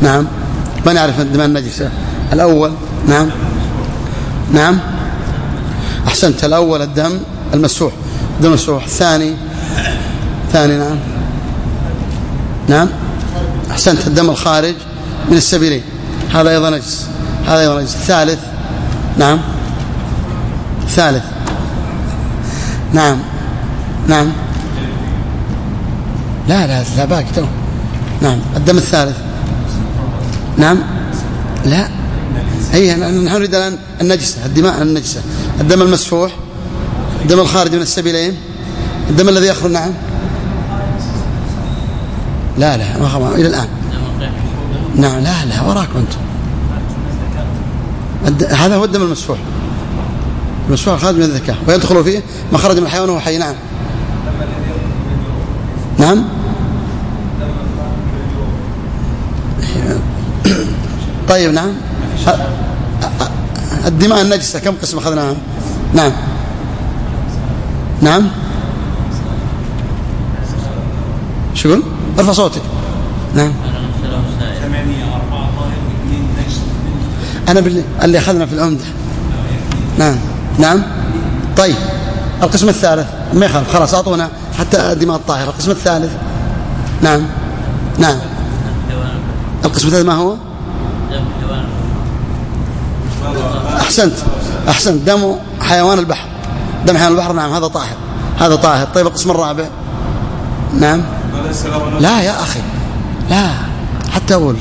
نعم. ما نعرف الدماء النجسة. الأول نعم نعم أحسنت. الأول الدم المسفوح، الدم المسفوح. الثاني نعم نعم أحسنت، الدم الخارج من السبيلين، هذا أيضا نجس، هذا أيضا نجس. الثالث نعم الثالث نعم نعم لا باقي تو. نعم الدم الثالث نعم لا هي نحن نريد الآن النجسة، الدماء النجسة، الدم المسفوح، الدم الخارج من السبيلين، الدم الذي يخرج. نعم لا ما خبر إلى الآن. نعم لا وراكم أنتم. هذا هو الدم المسفوح، المسفوح خارج من الذكاء ويدخل فيه ما خرج من الحيوان وهو حي. نعم نعم طيب نعم. الدماء النجسة كم قسم أخذناها؟ نعم نعم شو يقول؟ ارفع صوتك. نعم أنا اللي أخذنا في العمدة. نعم طيب القسم الثالث ما يخالف، خلاص أعطونا حتى الدماء الطاهرة. القسم الثالث نعم القسم الثالث ما هو؟ أحسنت دم حيوان البحر، دم حيوان البحر. نعم هذا طاهر. طيب القسم الرابع نعم لا يا أخي لا حتى أقول.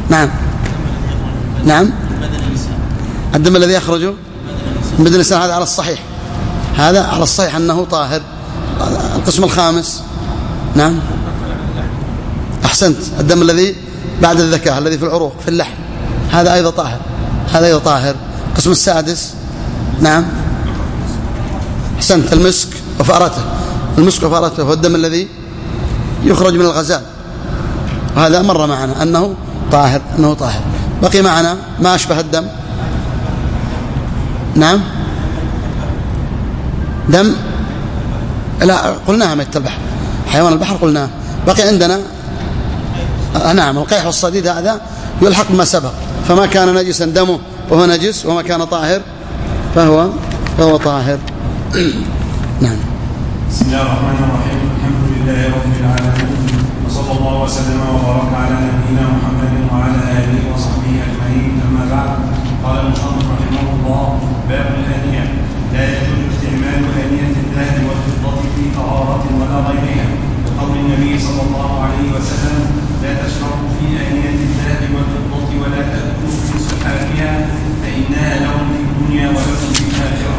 نعم الدم الذي يخرج من بدن الإنسان، هذا على الصحيح أنه طاهر. القسم الخامس نعم أحسنت، الدم الذي بعد الذكاء الذي في العروق في اللحم، هذا أيضا طاهر. القسم السادس نعم أحسنت، المسك وفأرته هو الدم الذي يخرج من الغزال، وهذا مر معنا أنه طاهر. بقي معنا ما أشبه الدم. نعم دم لا قلناها ميت البحر، حيوان البحر قلناه. بقي عندنا نعم القيح والصديد، هذا يلحق بما سبق، فما كان نجسا دمه وهو نجس، وما كان طاهر فهو طاهر. نعم. بسم الله الرحمن الرحيم. الحمد لله رب العالمين، وصلى الله وسلم وبارك على نبينا محمد وعلى آله وصحبه أجمعين. أما بعد، قال المصنف رحمه الله: باب الآنية. لا يجوز استعمال آنية الذهب والفضة في طهارة ولا غيرها، لقول النبي صلى الله عليه وسلم: لا تشربوا في آنية الذهب والفضة ولا تأكلوا في صحافها فإنها لهم في الدنيا ولكم في الآخرة.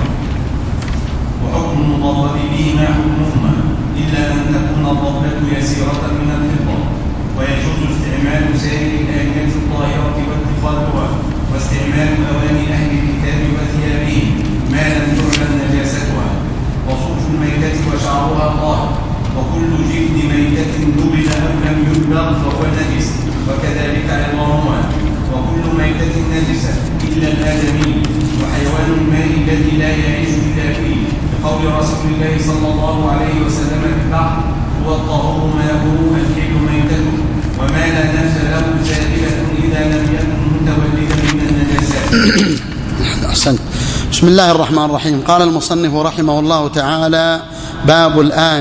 وحكم المضاد بهما حكمهما إلا أن تكون الضبة يسيرة من الفضة. ويجوز استعمال سائر الآنية الطاهرة واتخاذها، واستعمال أواني أهل الكتاب وثيابهم ما لم تعلم نجاستها. وصوف الميتة وشعرها طاهر، وكل جلد ميتة دبل أو لم يدبغ فهو نجس، وكذلك عظامها. وكل ميتة نجسة إلا الآدمي، وحيوان الماء الذي لا يعيش إلا فيه، لقول رسول الله صلى الله عليه وسلم في البحر: هو الطهور ماؤه الحل ميتته، وما لا نفس له سائلة إذا لم يكن متولدا من النجاسات. أحسنت. بسم الله الرحمن الرحيم. قال المصنف رحمه الله تعالى: باب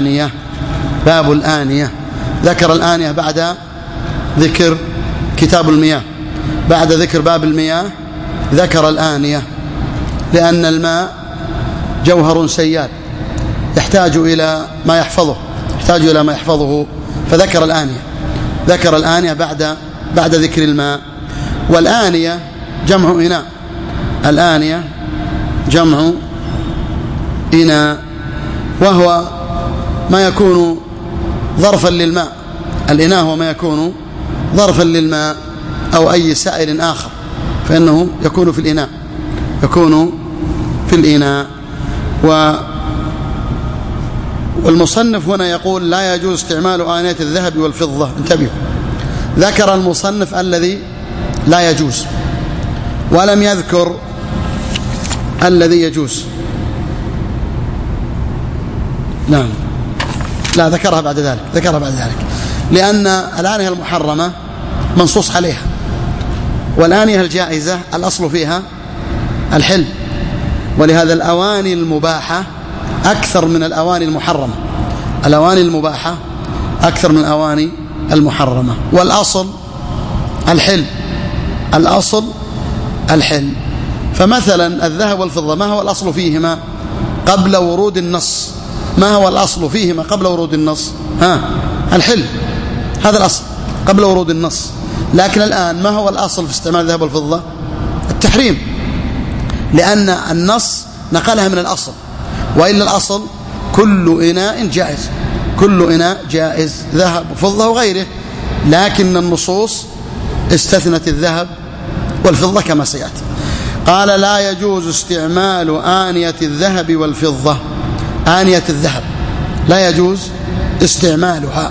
الآنية. ذكر الآنية بعد ذكر كتاب المياه، بعد ذكر باب المياه ذكر الآنية، لأن الماء جوهر سيال يحتاج إلى ما يحفظه، فذكر الآنية بعد ذكر الماء. والآنية جمع إناء، الآنية جمع إناء، وهو ما يكون ظرفا للماء. الإناء هو ما يكون ظرفا للماء أو أي سائل آخر، فإنه يكون في الإناء. والمصنف هنا يقول: لا يجوز استعمال آنية الذهب والفضة. انتبهوا، ذكر المصنف الذي لا يجوز، ولم يذكر الذي يجوز. نعم لا ذكرها بعد ذلك، لأن الآنية المحرمة منصوص عليها، والآنية الجائزة الأصل فيها الحل، ولهذا الأواني المباحة أكثر من الأواني المحرمة. الأواني المباحة أكثر من الأواني المحرمة، والأصل الحل. الأصل الحل. فمثلا الذهب والفضة ما هو الأصل فيهما قبل ورود النص؟ ما هو الأصل فيهما قبل ورود النص؟ الحل، هذا الأصل قبل ورود النص. لكن الآن ما هو الأصل في استعمال الذهب والفضة؟ التحريم، لأن النص نقلها من الأصل، وإلا الأصل كل إناء جائز، كل إناء جائز، ذهب وفضة وغيره، لكن النصوص استثنت الذهب والفضة كما سيأتي. قال لا يجوز استعمال آنية الذهب والفضة. آنية الذهب لا يجوز استعمالها.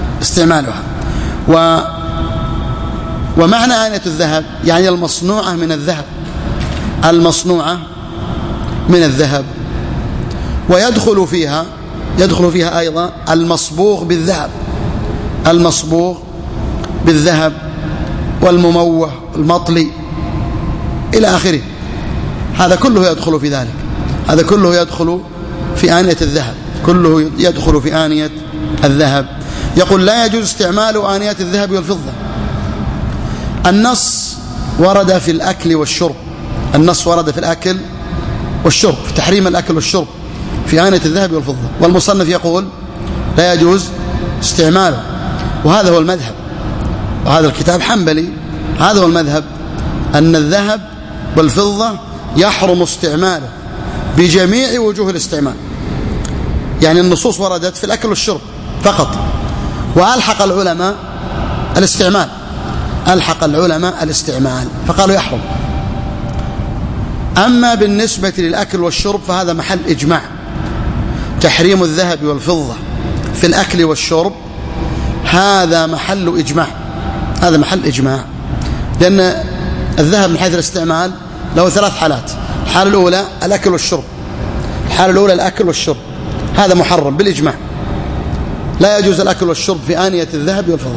ومعنى آنية الذهب يعني المصنوعة من الذهب، المصنوعة من الذهب. ويدخل فيها أيضا المصبوغ بالذهب، المصبوغ بالذهب والمموه المطلي إلى آخره. هذا كله يدخل في ذلك، هذا كله يدخل في آنية الذهب، كله يدخل في آنية الذهب. يقول لا يجوز استعمال آنية الذهب والفضة. النص ورد في الأكل والشرب، النص ورد في الأكل والشرب، في تحريم الأكل والشرب في آنية الذهب والفضة، والمصنف يقول لا يجوز استعماله. وهذا هو المذهب، وهذا الكتاب حنبلي، هذا هو المذهب، أن الذهب والفضة يحرم استعماله بجميع وجوه الاستعمال. يعني النصوص وردت في الأكل والشرب فقط، وألحق العلماء الاستعمال، ألحق العلماء الاستعمال فقالوا يحرم. أما بالنسبة للأكل والشرب فهذا محل إجماع، تحريم الذهب والفضة في الأكل والشرب هذا محل إجماع، هذا محل إجماع. لأن الذهب من حيث الاستعمال له ثلاث حالات. الحالة الأولى الأكل والشرب، الحالة الأولى الأكل والشرب، هذا محرم بالإجماع، لا يجوز الأكل والشرب في آنية الذهب والفضة.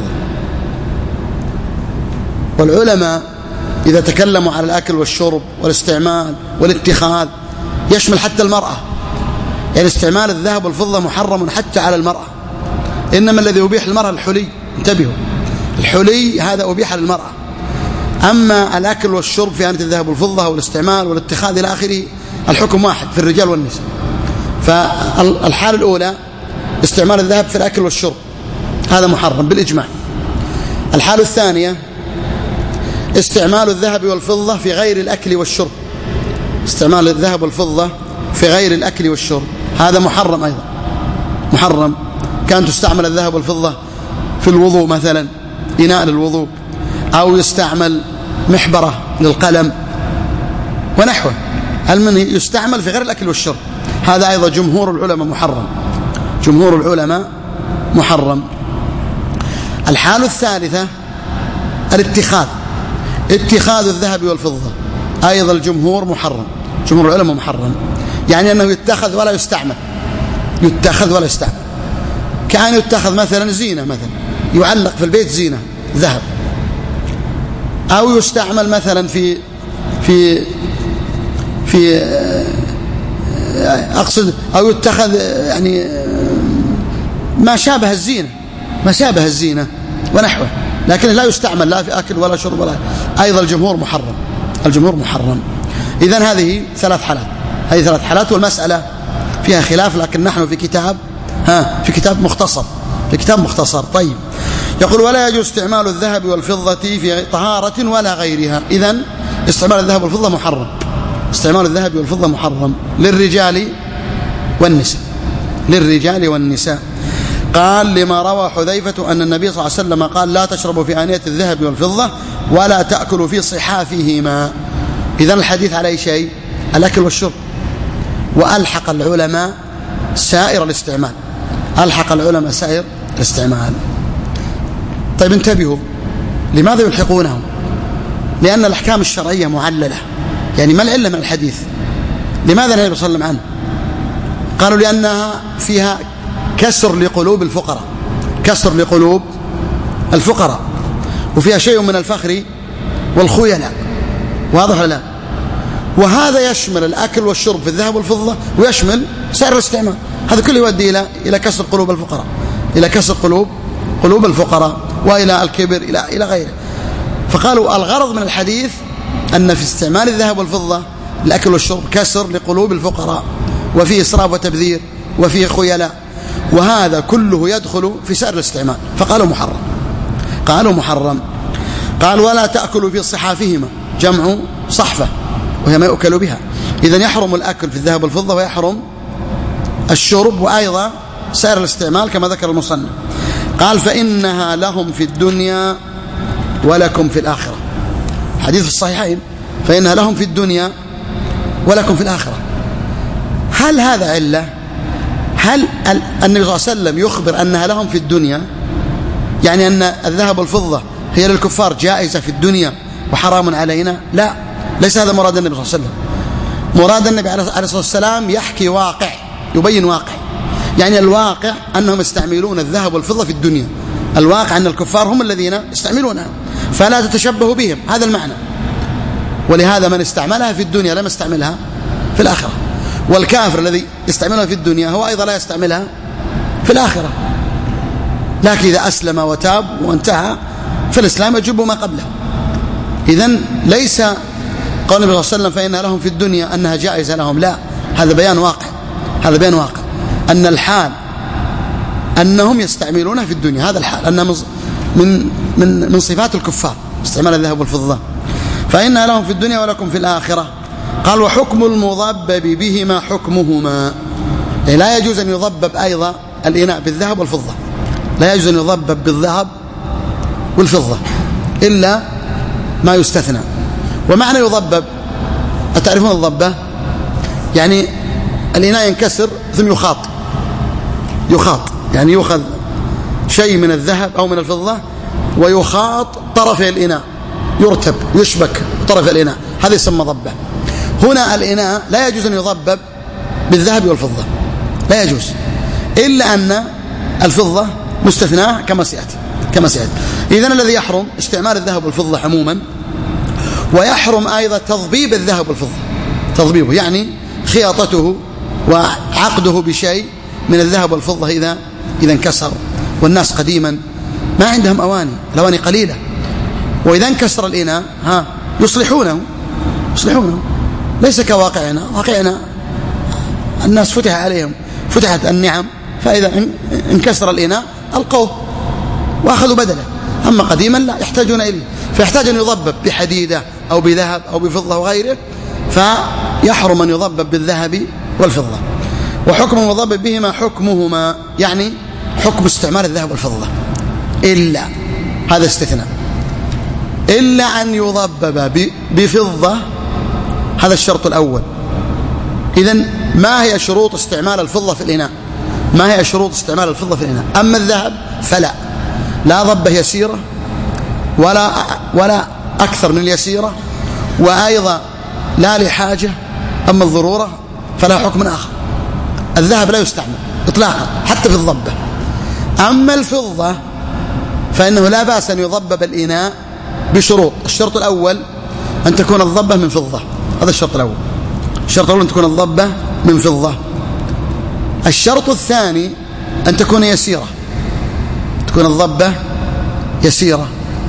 والعلماء إذا تكلموا على الأكل والشرب والاستعمال والاتخاذ يشمل حتى المرأة، يعني استعمال الذهب والفضة محرم حتى على المرأة. إنما الذي يبيح للمرأة الحلي، انتبهوا، الحلي هذا أبيح للمرأة. أما الأكل والشرب في آنية الذهب والفضة والاستعمال والاتخاذ إلى آخره الحكم واحد في الرجال والنساء. فالحالة الأولى استعمال الذهب في الأكل والشرب هذا محرم بالإجماع. الحالة الثانية استعمال الذهب والفضة في غير الأكل والشرب، استعمال الذهب والفضة في غير الأكل والشرب هذا محرم أيضا، محرم. كان تستعمل الذهب والفضة في الوضوء مثلا، إناء للوضوء، أو يستعمل محبرة للقلم ونحوه، المنهي يستعمل في غير الأكل والشرب، هذا أيضا جمهور العلماء محرم، جمهور العلماء محرم. الحالة الثالثة الاتخاذ، اتخاذ الذهب والفضة أيضا الجمهور محرم، جمهور العلماء محرم، يعني أنه يتخذ ولا يستعمل، يتخذ ولا يستعمل. كأن يتخذ مثلا زينة، مثلا يعلق في البيت زينة ذهب، أو يستعمل مثلا في أقصد، أو يتخذ يعني ما شابه الزينة، ما شابه الزينة ونحوه، لكن لا يستعمل لا في أكل ولا شرب ولا، أيضا الجمهور محرم، الجمهور محرم. إذن هذه ثلاث حالات، هذه ثلاث حالات، والمسألة فيها خلاف، لكن نحن في كتاب في كتاب مختصر، في كتاب مختصر. طيب، يقول ولا يجوز استعمال الذهب والفضة في طهارة ولا غيرها. إذن استعمال الذهب والفضة محرم، استعمال الذهب والفضة محرم للرجال والنساء، للرجال والنساء. قال لما روى حذيفة أن النبي صلى الله عليه وسلم قال لا تشربوا في آنية الذهب والفضة ولا تأكلوا في صحافهما. إذن الحديث على أي شيء؟ الأكل والشرب. وألحق العلماء سائر الاستعمال، ألحق العلماء سائر الاستعمال. طيب انتبهوا، لماذا يلحقونه؟ لأن الأحكام الشرعية معللة، يعني ما العلة من الحديث؟ لماذا النبي صلى الله عليه وسلم عنه؟ قالوا لأنها فيها كسر لقلوب والخيلاء. واضح ولا لا؟ وهذا يشمل الأكل والشرب في الذهب والفضة، ويشمل سائر الاستعمال. هذا كله يؤدي إلى كسر قلوب الفقراء، إلى كسر قلوب الفقراء، وإلى الكبر إلى غيره. فقالوا الغرض من الحديث أن في استعمال الذهب والفضة الأكل والشرب كسر لقلوب الفقراء، وفيه إسراف وتبذير، وفيه خيلاء، وهذا كله يدخل في سائر الاستعمال. فقالوا محرم. قال ولا تأكلوا في صحافهما، جمع صحفة وهي ما يؤكل بها. إذن يحرم الأكل في الذهب والفضة، ويحرم الشرب، وأيضا سائر الاستعمال كما ذكر المصنف. قال فإنها لهم في الدنيا ولكم في الآخرة. حديث في الصحيحين، فإنها لهم في الدنيا ولكم في الآخرة. هل هذا علة؟ هل النبي صلى الله عليه وسلم يخبر أنها لهم في الدنيا، يعني أن الذهب والفضة هي للكفار جائزة في الدنيا وحرام علينا؟ لا، ليس هذا مراد النبي صلى الله عليه وسلم. مراد النبي عليه الصلاة والسلام يحكي واقع، يبين واقع. يعني الواقع أنهم يستعملون الذهب والفضة في الدنيا، الواقع أن الكفار هم الذين يستعملونها، فلا تتشبهوا بهم، هذا المعنى. ولهذا من استعملها في الدنيا لم يستعملها في الآخرة، والكافر الذي يستعملها في الدنيا هو أيضا لا يستعملها في الآخرة. لكن إذا أسلم وتاب وانتهى في الإسلام يجب ما قبله. إذن ليس قول النبي صلى الله عليه وسلم فإنها لهم في الدنيا أنها جائزة لهم، لا، هذا بيان واقع. هذا بيان واقع أن الحال أنهم يستعملونها في الدنيا، هذا الحال أنها من صفات الكفار استعمال الذهب والفضة. فإنها لهم في الدنيا ولكم في الآخرة. قال وحكم المضبب بهما حكمهما، يعني لا يجوز أن يضبب أيضا الإناء بالذهب والفضة، لا يجوز أن يضبب بالذهب والفضة إلا ما يستثنى. ومعنى يضبب، أتعرفون الضبة؟ يعني الإناء ينكسر ثم يخاط، يعني يؤخذ شيء من الذهب أو من الفضة ويخاط طرف الإناء، يرتب يشبك طرف الإناء، هذا يسمى ضبة. هنا الإناء لا يجوز أن يضبب بالذهب والفضة، لا يجوز، إلا أن الفضة مستثناة كما سيأتي. إذن الذي يحرم استعمال الذهب والفضة عموما، ويحرم أيضا تضبيب الذهب والفضة، تضبيبه يعني خياطته وعقده بشيء من الذهب والفضة إذا انكسر. والناس قديما ما عندهم أواني، الأواني قليلة، وإذا انكسر الإناء يصلحونه، ليس كواقعنا. واقعنا الناس فتحت النعم، فإذا انكسر الإناء ألقوه وأخذوا بدله. أما قديما لا، يحتاجون إليه، فيحتاج أن يضبب بحديدة أو بذهب أو بفضة وغيره، فيحرم أن يضبب بالذهب والفضة. وحكم المضبب بهما حكمهما، يعني حكم استعمال الذهب والفضة، إلا هذا استثناء، إلا أن يضبب بفضة، هذا الشرط الأول. إذن ما هي شروط استعمال الفضة في الإناء؟ ما هي شروط استعمال الفضة في الإناء؟ أما الذهب فلا، لا ضبة يسيرة ولا أكثر من اليسيرة، وأيضا لا لحاجة. أما الضرورة فلا حكم آخر. الذهب لا يستعمل إطلاقا حتى في الضبة. أما الفضة فإنه لا بأس أن يضبب الإناء بشروط. الشرط الأول أن تكون الضبة من فضة، هذا الشرط الأول. الشرط الأول أن تكون الضبة من فضة. الشرط الثاني أن تكون يسيرة، تكون الضبة يسيرة.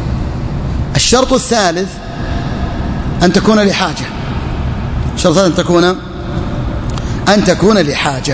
الشرط الثالث أن تكون لحاجة. الشرط الثالث أن تكون لحاجة،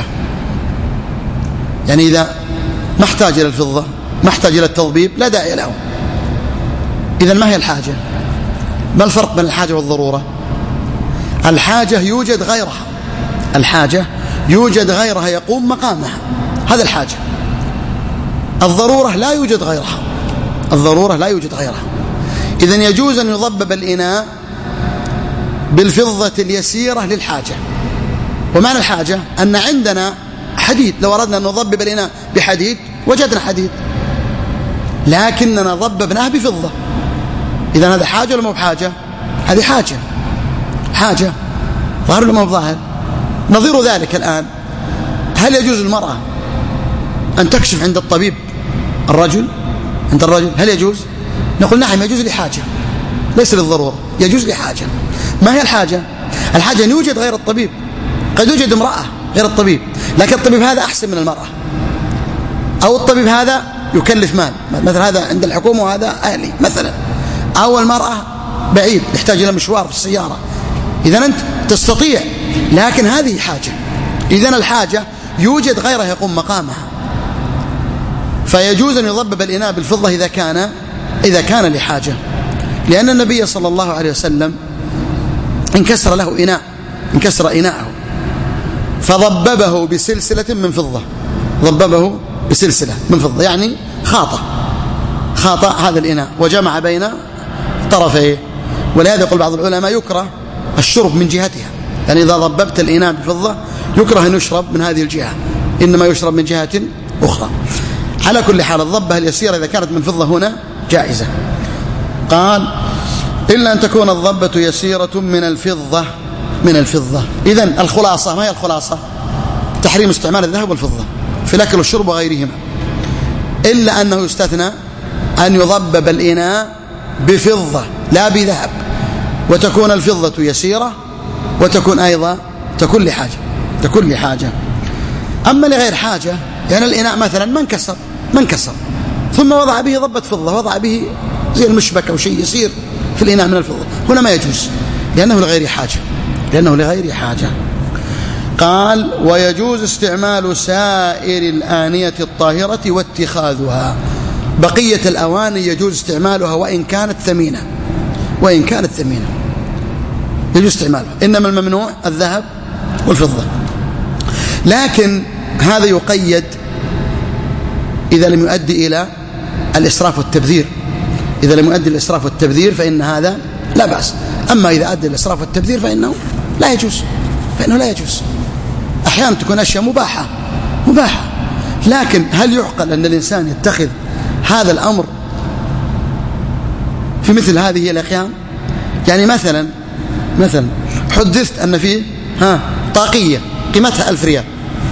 يعني إذا ما احتاج إلى الفضة، ما احتاج إلى التضبيب، لا داعي له. إذا ما هي الحاجة؟ ما الفرق بين الحاجة والضرورة؟ الحاجة يوجد غيرها، الحاجة يوجد غيرها يقوم مقامها، هذا الحاجة. الضرورة لا يوجد غيرها، الضرورة لا يوجد غيرها. إذن يجوز أن يضبب الإناء بالفضة اليسيرة للحاجة. ومعنى الحاجة أن عندنا حديد، لو أردنا أن نضبب الإناء بحديد وجدنا حديد، لكننا ضببناه بفضة. إذن هذا حاجة ولا مو بحاجة؟ هذه حاجة ظاهر ولا مو ظاهر؟ نظير ذلك الآن، هل يجوز المرأة أن تكشف عند الطبيب عند الرجل؟ هل يجوز؟ نقول نعم يجوز لحاجة، ليس للضرورة، يجوز لحاجة. ما هي الحاجة؟ الحاجة أن يوجد غير الطبيب، قد يوجد امرأة غير الطبيب، لكن الطبيب هذا أحسن من المرأة، أو الطبيب هذا يكلف مال، مثلا هذا عند الحكومة وهذا أهلي مثلا، أو المرأة بعيد يحتاج إلى مشوار في السيارة. إذن أنت تستطيع، لكن هذه حاجة. إذن الحاجة يوجد غيره يقوم مقامها، فيجوز أن يضبب الإناء بالفضة إذا كان لحاجة، لأن النبي صلى الله عليه وسلم انكسر له إناء، انكسر إناءه فضببه بسلسلة من فضة، ضببه بسلسلة من فضة، يعني خاط هذا الإناء وجمع بين طرفيه. ولهذا يقول بعض العلماء يكره الشرب من جهتها، يعني إذا ضببت الإناء بفضة يكره أن يشرب من هذه الجهة، إنما يشرب من جهة أخرى. على كل حال الضبة اليسيرة إذا كانت من فضة هنا جائزة. قال إلا أن تكون الضبة يسيرة من الفضة. إذن الخلاصة، ما هي الخلاصة؟ تحريم استعمال الذهب والفضة في الأكل والشرب وغيرهما، إلا أنه يستثنى أن يضبب الإناء بفضة لا بذهب، وتكون الفضة يسيرة، وتكون أيضا تكون لحاجة. أما لغير حاجة، يعني الإناء مثلا ما انكسر ثم وضع به ضبة فضة، وضع به زي المشبك أو شيء يسير في الإناء من الفضة، هنا ما يجوز لأنه لغير حاجة. قال ويجوز استعمال سائر الآنية الطاهرة واتخاذها. بقية الأواني يجوز استعمالها وإن كانت ثمينة يجوز استعمالها، إنما الممنوع الذهب والفضة. لكن هذا يقيد إذا لم يؤدي إلى الإسراف والتبذير. إذا لم يؤدي الإسراف والتبذير فإن هذا لا بأس، أما إذا أدى الإسراف والتبذير فإنه لا يجوز. أحيانا تكون أشياء مباحة، لكن هل يعقل أن الإنسان يتخذ هذا الأمر في مثل هذه الأحيان؟ يعني مثلا حدثت أن فيه طاقية قيمتها 1000 ريال،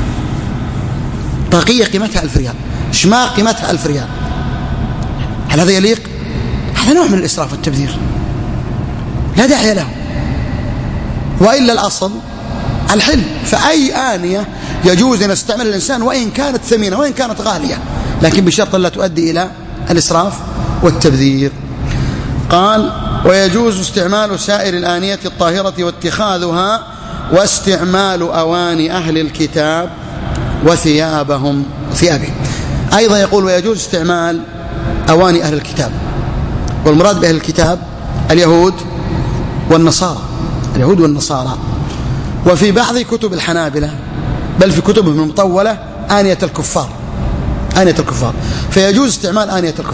طاقية قيمتها 1000 ريال، شماغ قيمتها 1000 ريال، هل هذا يليق؟ هذا نوع من الإسراف والتبذير لا داعي له. وإلا الأصل الحل، فأي آنية يجوز أن يستعمل الإنسان وإن كانت ثمينة وإن كانت غالية، لكن بشرط لا تؤدي إلى الإسراف والتبذير. قال ويجوز استعمال سائر الآنية الطاهرة واتخاذها، واستعمال أواني أهل الكتاب وثيابهم. أيضا يقول ويجوز استعمال أواني أهل الكتاب، والمراد بأهل الكتاب اليهود والنصارى، وفي بعض كتب الحنابلة بل في كتبهم المطولة آنية الكفار، فيجوز استعمال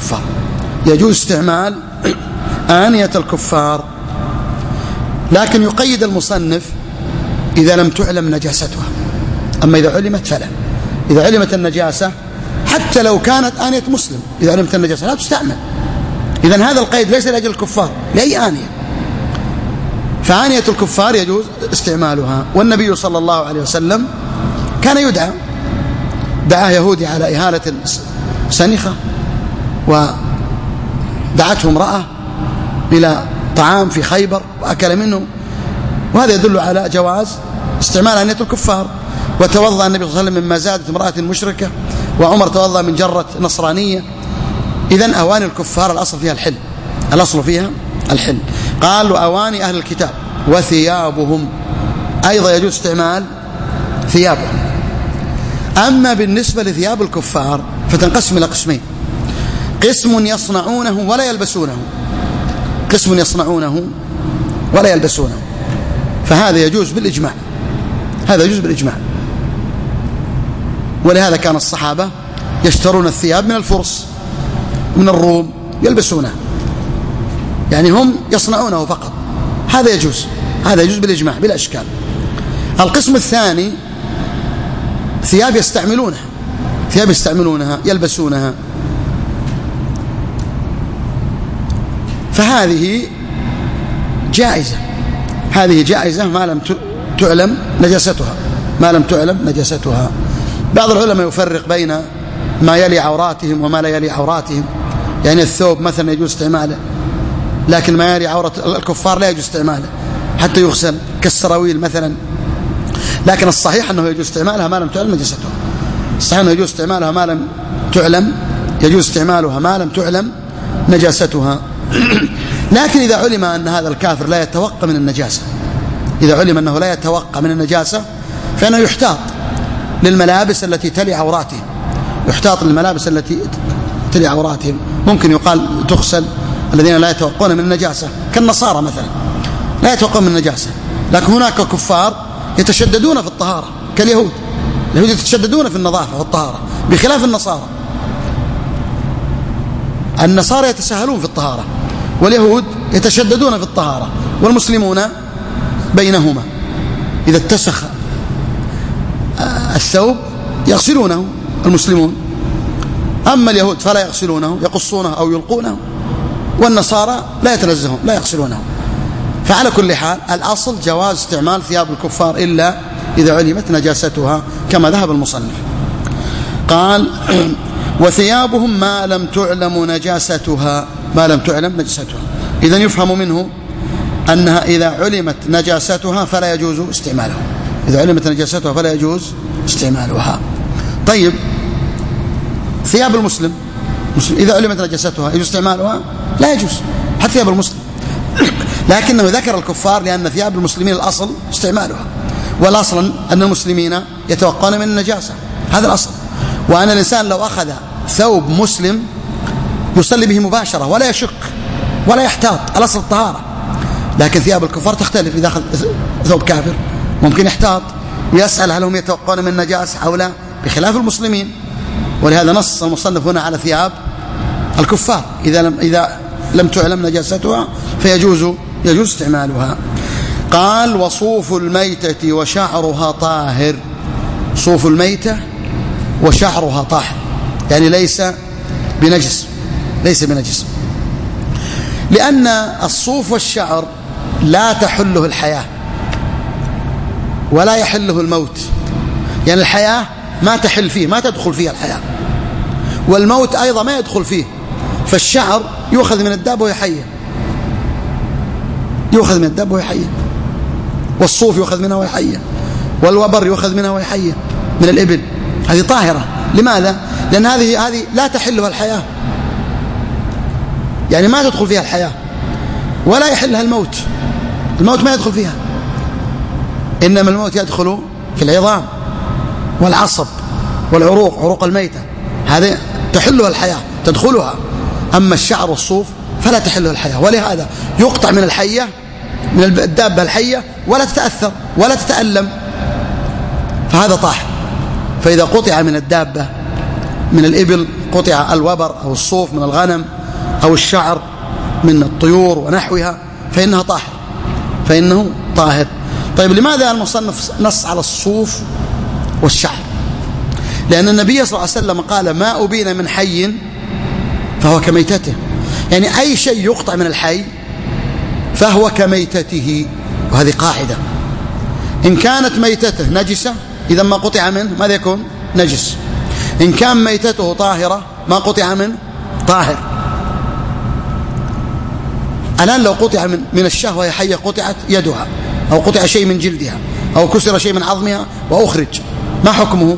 آنية الكفار، لكن يقيد المصنف إذا لم تعلم نجاستها. أما إذا علمت فلا، إذا علمت النجاسة حتى لو كانت آنية مسلم، إذا علمت النجاسة لا تستعمل. إذن هذا القيد ليس لأجل الكفار، لأي آنية، فآنية الكفار يجوز استعمالها. والنبي صلى الله عليه وسلم كان دعا يهودي على إهالة سنخة، ودعته امرأة إلى طعام في خيبر وأكل منه، وهذا يدل على جواز استعمال آنية الكفار. وتوضأ النبي صلى الله عليه وسلم مما زادت امرأة مشركة، وعمر توضأ من جرة نصرانية. إذن أواني الكفار الأصل فيها الحل. قال وأواني أهل الكتاب وثيابهم، أيضا يجوز استعمال ثيابهم. أما بالنسبة لثياب الكفار فتنقسم إلى قسمين: قسم يصنعونه ولا يلبسونه، فهذا يجوز بالإجماع، ولهذا كان الصحابة يشترون الثياب من الفرس من الروم يلبسونه، يعني هم يصنعونه فقط، هذا يجوز بالإجماع بلا إشكال. القسم الثاني ثياب يستعملونها يلبسونها، فهذه جائزة ما لم تعلم نجاستها. بعض العلماء يفرق بين ما يلي عوراتهم وما لا يلي عوراتهم، يعني الثوب مثلا يجوز استعماله لكن ما يري عورة الكفار لا يجوز استعماله حتى يغسل كالسراويل مثلا. لكن الصحيح أنه يجوز استعمالها ما لم تعلم نجاستها. الصحيح أنه يجوز استعمالها ما لم تعلم، يجوز استعمالها ما لم تعلم نجاستها. لكن إذا علم أن هذا الكافر لا يتوقع من النجاسة، إذا علم أنه لا يتوقع من النجاسة فإنه يحتاط للملابس التي تلي عوراتهم، يحتاط للملابس التي تلي عوراتهم. ممكن يقال تغسل الذين لا يتوقعون من النجاسة كالنصارى مثلا لا يتوقعون من النجاسة، لكن هناك كفار يتشددون في الطهارة كاليهود. اليهود يتشددون في النظافة والطهارة بخلاف النصارى. النصارى يتساهلون في الطهارة واليهود يتشددون في الطهارة، والمسلمون بينهما. إذا اتسخ الثوب يغسلونه المسلمون، أما اليهود فلا يغسلونه، يقصونه أو يلقونه، والنصارى لا يتنزهون لا يغسلونه. فعلى كل حال الأصل جواز استعمال ثياب الكفار إلا إذا علمت نجاستها كما ذهب المصنف. قال وثيابهم ما لم تعلم نجاستها، ما لم تعلم نجاستها. إذن يفهم منه أنها إذا علمت نجاستها فلا يجوز استعمالها، إذا علمت نجاستها فلا يجوز استعمالها. طيب ثياب المسلم إذا علمت نجاستها يجوز استعمالها؟ لا يجوز حتى ثياب المسلم. لكنه ذكر الكفار لأن ثياب المسلمين الأصل استعمالها، والأصل أن المسلمين يتوقون من النجاسة، هذا الأصل. وأن الإنسان لو أخذ ثوب مسلم يصلي به مباشرة ولا يشك ولا يحتاط، الأصل الطهارة. لكن ثياب الكفار تختلف، إذا أخذ ثوب كافر ممكن يحتاط ويسأل هل هم يتوقون من النجاسة أو لا، بخلاف المسلمين. ولهذا نص المصنف هنا على ثياب الكفار إذا لم تعلم نجاستها فيجوز استعمالها. قال وصوف الميتة وشعرها طاهر، صوف الميتة وشعرها طاهر يعني ليس بنجس، لأن الصوف والشعر لا تحله الحياة ولا يحله الموت، يعني الحياة ما تحل فيه، ما تدخل فيه الحياة، والموت أيضا ما يدخل فيه. فالشعر يؤخذ من الدابة وهي حية، يؤخذ من الدابة وهي حية، والصوف يؤخذ منها وهي حية، والوبر يؤخذ منها وهي حية من الإبل، هذه طاهرة. لماذا؟ لأن هذه لا تحلها الحياة، يعني ما تدخل فيها الحياة ولا يحلها الموت، الموت ما يدخل فيها، إنما الموت يدخل في العظام والعصب والعروق، عروق الميتة هذه تحلها الحياة تدخلها. أما الشعر والصوف فلا تحلها الحياة، ولهذا يقطع من الحية من الدابة الحية ولا تتأثر ولا تتألم، فهذا طاهر. فإذا قطع من الدابة من الإبل، قطع الوبر أو الصوف من الغنم أو الشعر من الطيور ونحوها فإنه طاهر. طيب لماذا المصنف نص على الصوف والشعر؟ لأن النبي صلى الله عليه وسلم قال ما أبين من حي فهو كميتته، يعني أي شيء يقطع من الحي فهو كميتته، وهذه قاعدة. إن كانت ميتته نجسة إذا ما قطع منه ماذا يكون؟ نجس. إن كان ميتته طاهرة ما قطع منه طاهر. الآن لو قطع من الشاه وهي حية، قطعت يدها أو قطع شيء من جلدها أو كسر شيء من عظمها وأخرج، ما حكمه؟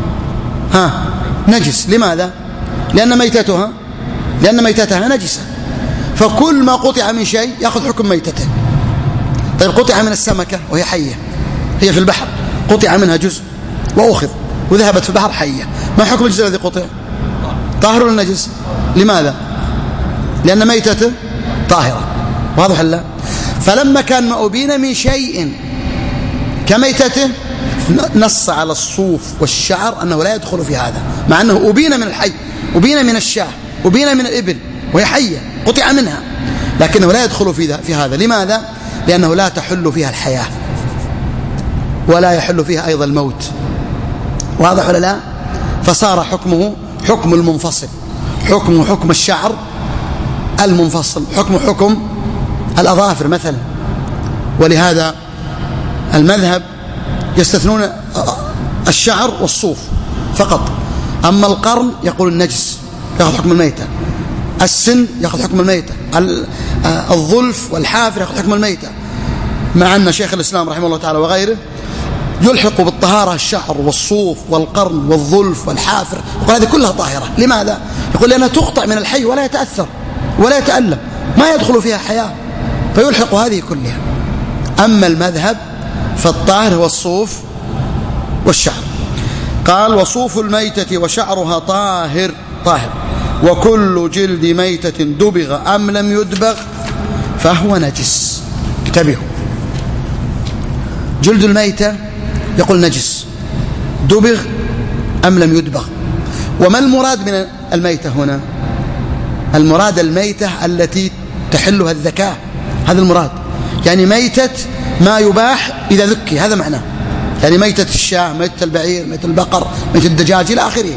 نجس. لماذا؟ لأن ميتتها نجسة، فكل ما قطع من شيء يأخذ حكم ميتته. طيب قطع من السمكة وهي حية، هي في البحر، قطع منها جزء وأخذ وذهبت في البحر حية، ما حكم الجزء الذي قطع؟ طاهر ولا نجس؟ لماذا؟ لأن ميتته طاهرة، واضح لا؟ فلما كان ما أبين من شيء كميتته نص على الصوف والشعر أنه لا يدخل في هذا، مع أنه أبين من الحي، أبين من الشاه، أبين من الإبل وهي حية قطع منها، لكنه لا يدخل في هذا. لماذا؟ لأنه لا تحل فيها الحياة ولا يحل فيها أيضا الموت، واضح ولا لا؟ فصار حكمه حكم المنفصل، حكم الشعر المنفصل، حكم الأظافر مثلا. ولهذا المذهب يستثنون الشعر والصوف فقط، أما القرن يقول النجس يأخذ حكم الميتة، السن يأخذ حكم الميتة، الظلف والحافر يأخذ حكم الميتة، مع أن شيخ الإسلام رحمه الله تعالى وغيره يلحق بالطهارة الشعر والصوف والقرن والظلف والحافر، يقول هذه كلها طاهرة. لماذا؟ يقول لأنها تقطع من الحي ولا يتأثر ولا يتألم، ما يدخل فيها حياة، فيلحق هذه كلها. أما المذهب فالطاهر هو الصوف والشعر. قال وصوف الميتة وشعرها طاهر وكل جلد ميتة دبغ أم لم يدبغ فهو نجس. انتبهوا، جلد الميتة يقول نجس، دبغ أم لم يدبغ. وما المراد من الميتة هنا؟ المراد الميتة التي تحلها الذكاة، هذا المراد، يعني ميتة ما يباح إذا ذكي، هذا معناه، يعني ميتة الشاة، ميتة البعير، ميتة البقر، ميتة الدجاج إلى آخره.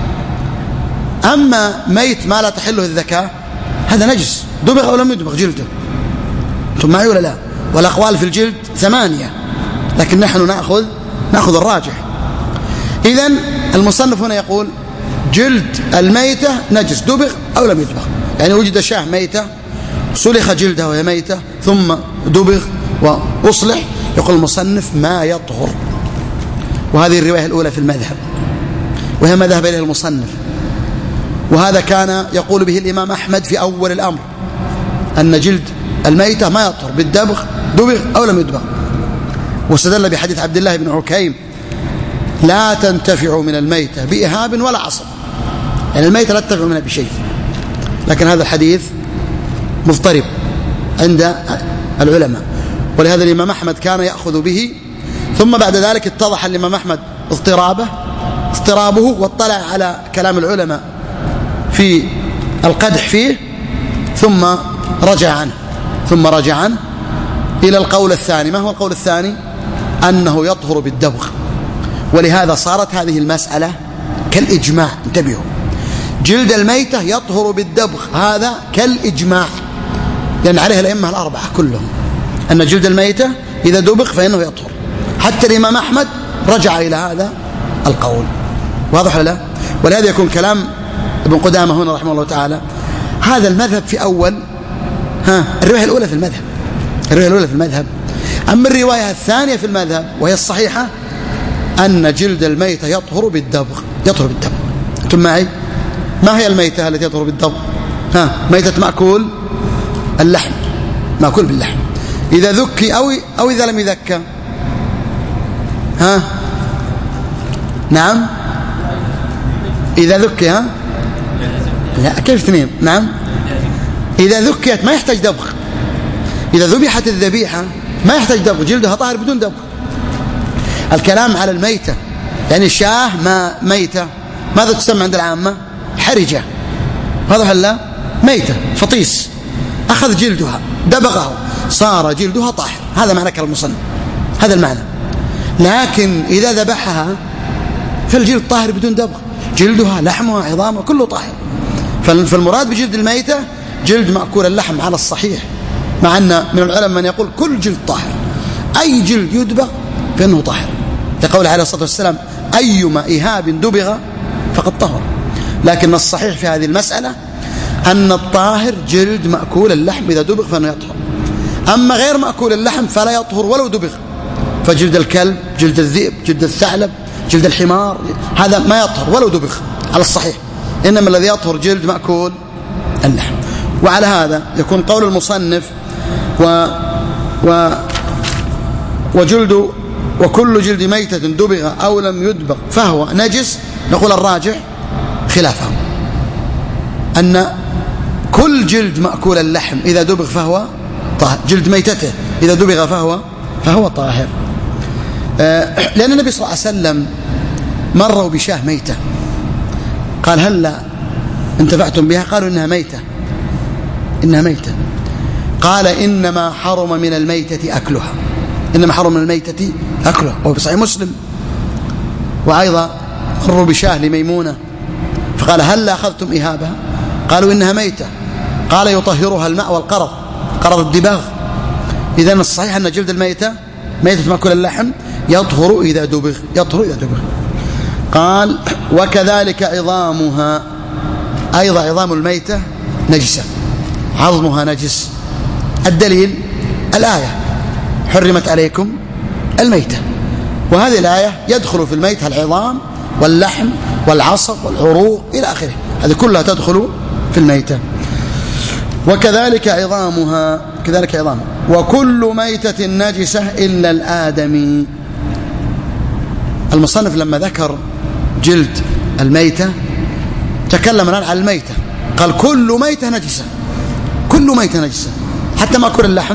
أما ميت ما لا تحله الذكاة هذا نجس، دبغ أو لم يدبغ جلده. أنتم معي ولا لا؟ والأقوال في الجلد 8، لكن نحن نأخذ الراجح. إذن المصنف هنا يقول جلد الميتة نجس، دبغ أو لم يدبغ، يعني وجد شاة ميتة سلخ جلدها وهي ميتة ثم دبغ وأصلح، يقول المصنف ما يطهر. وهذه الرواية الأولى في المذهب، وهي ما ذهب إليه المصنف، وهذا كان يقول به الإمام أحمد في أول الأمر، أن جلد الميتة ما يطهر بالدبغ، دبغ أو لم يدبغ. واستدل بحديث عبد الله بن عكيم لا تنتفع من الميتة بإهاب ولا عصب، يعني الميتة لا تنتفع منها بشيء. لكن هذا الحديث مضطرب عند العلماء، ولهذا الإمام أحمد كان يأخذ به، ثم بعد ذلك اتضح الإمام أحمد اضطرابه، واطلع على كلام العلماء في القدح فيه، ثم رجع عنه إلى القول الثاني. ما هو القول الثاني؟ أنه يطهر بالدبغ. ولهذا صارت هذه المسألة كالإجماع. انتبهوا، جلد الميتة يطهر بالدبغ، هذا كالإجماع، لأن عليه الأئمة الأربعة كلهم أن جلد الميتة إذا دبغ فإنه يطهر. حتى الإمام أحمد رجع إلى هذا القول. واضح ولا لا؟ ولهذا يكون كلام ابن قدامة هنا رحمه الله تعالى هذا المذهب في أول الرواية الأولى في المذهب. أما الرواية الثانية في المذهب وهي الصحيحة أن جلد الميتة يطهر بالدبغ. أنتم معي؟ ما هي الميتة التي يطهر بالدبغ؟ ميتة مأكول اللحم، مأكول باللحم، إذا ذكي أو إذا لم يذكى. نعم، إذا ذكي. لا، كيف اثنين؟ نعم، إذا ذكيت ما يحتاج دبغ، إذا ذبحت الذبيحة ما يحتاج دبغ، جلدها طاهر بدون دبغ. الكلام على الميتة، يعني الشاة ما ميتة ماذا تسمى عند العامة؟ حرجة. هذا لا ميتة فطيس، أخذ جلدها دبغه صار جلدها طاهر، هذا معنى كلام المصنف، هذا المعنى. لكن إذا ذبحها فالجلد طاهر بدون دبغ، جلدها لحمها عظامها كله طاهر. فالمراد بجلد الميتة جلد مأكول اللحم على الصحيح، مع أن من العلماء من يقول كل جلد طاهر، أي جلد يدبغ فإنه طاهر، لقول عليه الصلاة والسلام أيما إهاب دبغ فقد طهر. لكن الصحيح في هذه المسألة أن الطاهر جلد مأكول اللحم، إذا دبغ فإنه يطهر. أما غير مأكول اللحم فلا يطهر ولو دبغ، فجلد الكلب، جلد الذئب، جلد الثعلب، جلد الحمار، هذا ما يطهر ولو دبغ على الصحيح، إنما الذي يطهر جلد مأكول اللحم. وعلى هذا يكون قول المصنف وجلد وكل جلد ميتة دبغ أو لم يدبغ فهو نجس، نقول الراجح خلافه، أن كل جلد مأكول اللحم إذا دبغ فهو طاهر، جلد ميتته إذا دبغ فهو طاهر. لأن النبي صلى الله عليه وسلم مروا بشاه ميتة، قال هل انتفعتم بها؟ قالوا إنها ميتة. قال إنما حرم من الميتة أكلها، وهو في صحيح مسلم. وأيضا مروا بشاه لميمونة فقال هل أخذتم إهابها؟ قالوا إنها ميتة، قال يطهرها الماء والقرض، قرض الدباغ. إذن الصحيح أن جلد الميتة ميتة مأكل اللحم يطهر إذا دبغ. قال وكذلك عظامها، أيضا عظام الميتة نجسة، عظمها نجس. الدليل الآية حرمت عليكم الميتة، وهذه الآية يدخل في الميتة العظام واللحم والعصب والعروق إلى آخره، هذه كلها تدخل في الميتة. وكذلك عظامها، كذلك عظامها. وكل ميتة نجسة إلا الآدمي. المصنف لما ذكر جلد الميتة تكلم الآن عن الميتة، قال كل ميتة نجسة، كل ميتة نجسة، حتى مأكل اللحم،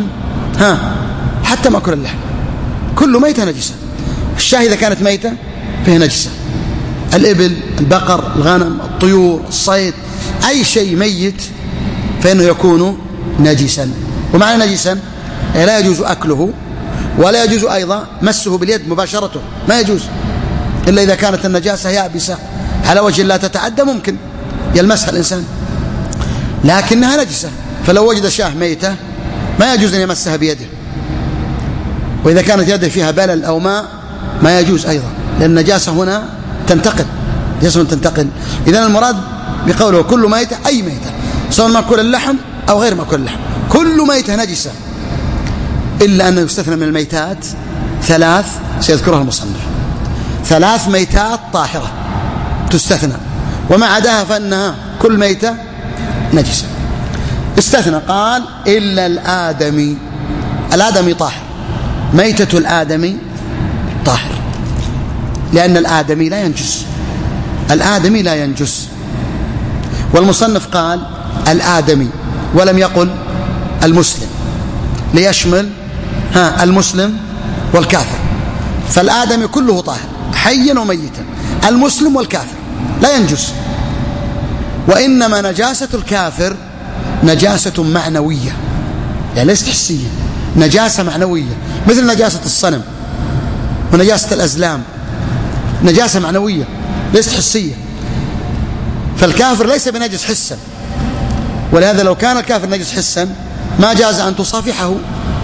حتى مأكل اللحم كل ميتة نجسة. الشاة إذا كانت ميتة فهي نجسة، الإبل، البقر، الغنم، الطيور، الصيد، أي شيء ميت فإنه يكون نجسا. ومعنى نجسا لا يجوز أكله، ولا يجوز أيضا مسه باليد مباشرته، ما يجوز إلا إذا كانت النجاسة يابسة على وجه لا تتعدى، ممكن يلمسها الإنسان، لكنها نجسة. فلو وجد شاة ميتة ما يجوز أن يمسها بيده، وإذا كانت يده فيها بلل أو ماء ما يجوز أيضا، لأن النجاسة هنا تنتقل، نجاسة تنتقل. إذن المراد بقوله كل ميتة أي ميتة، سواء مأكل اللحم أو غير مأكل اللحم، كل ميتة نجسة، إلا أنه يستثنى من الميتات ثلاث سيذكرها المصنف، ثلاث ميتات طاهرة تستثنى، وما عداها فإنها كل ميتة نجسة. استثنى قال إلا الآدمي، الآدمي طاهر، ميتة الآدمي طاهر، لأن الآدمي لا ينجس، الآدمي لا ينجس. والمصنف قال الآدمي ولم يقل المسلم، ليشمل المسلم والكافر، فالآدمي كله طاهر حيا وميتا، المسلم والكافر لا ينجس. وإنما نجاسة الكافر نجاسة معنوية، يعني ليست حسية، نجاسة معنوية، مثل نجاسة الصنم ونجاسة الأزلام، نجاسة معنوية ليست حسية. فالكافر ليس بنجس حسا، ولهذا لو كان الكافر نجس حسا ما جاز أن تصافحه،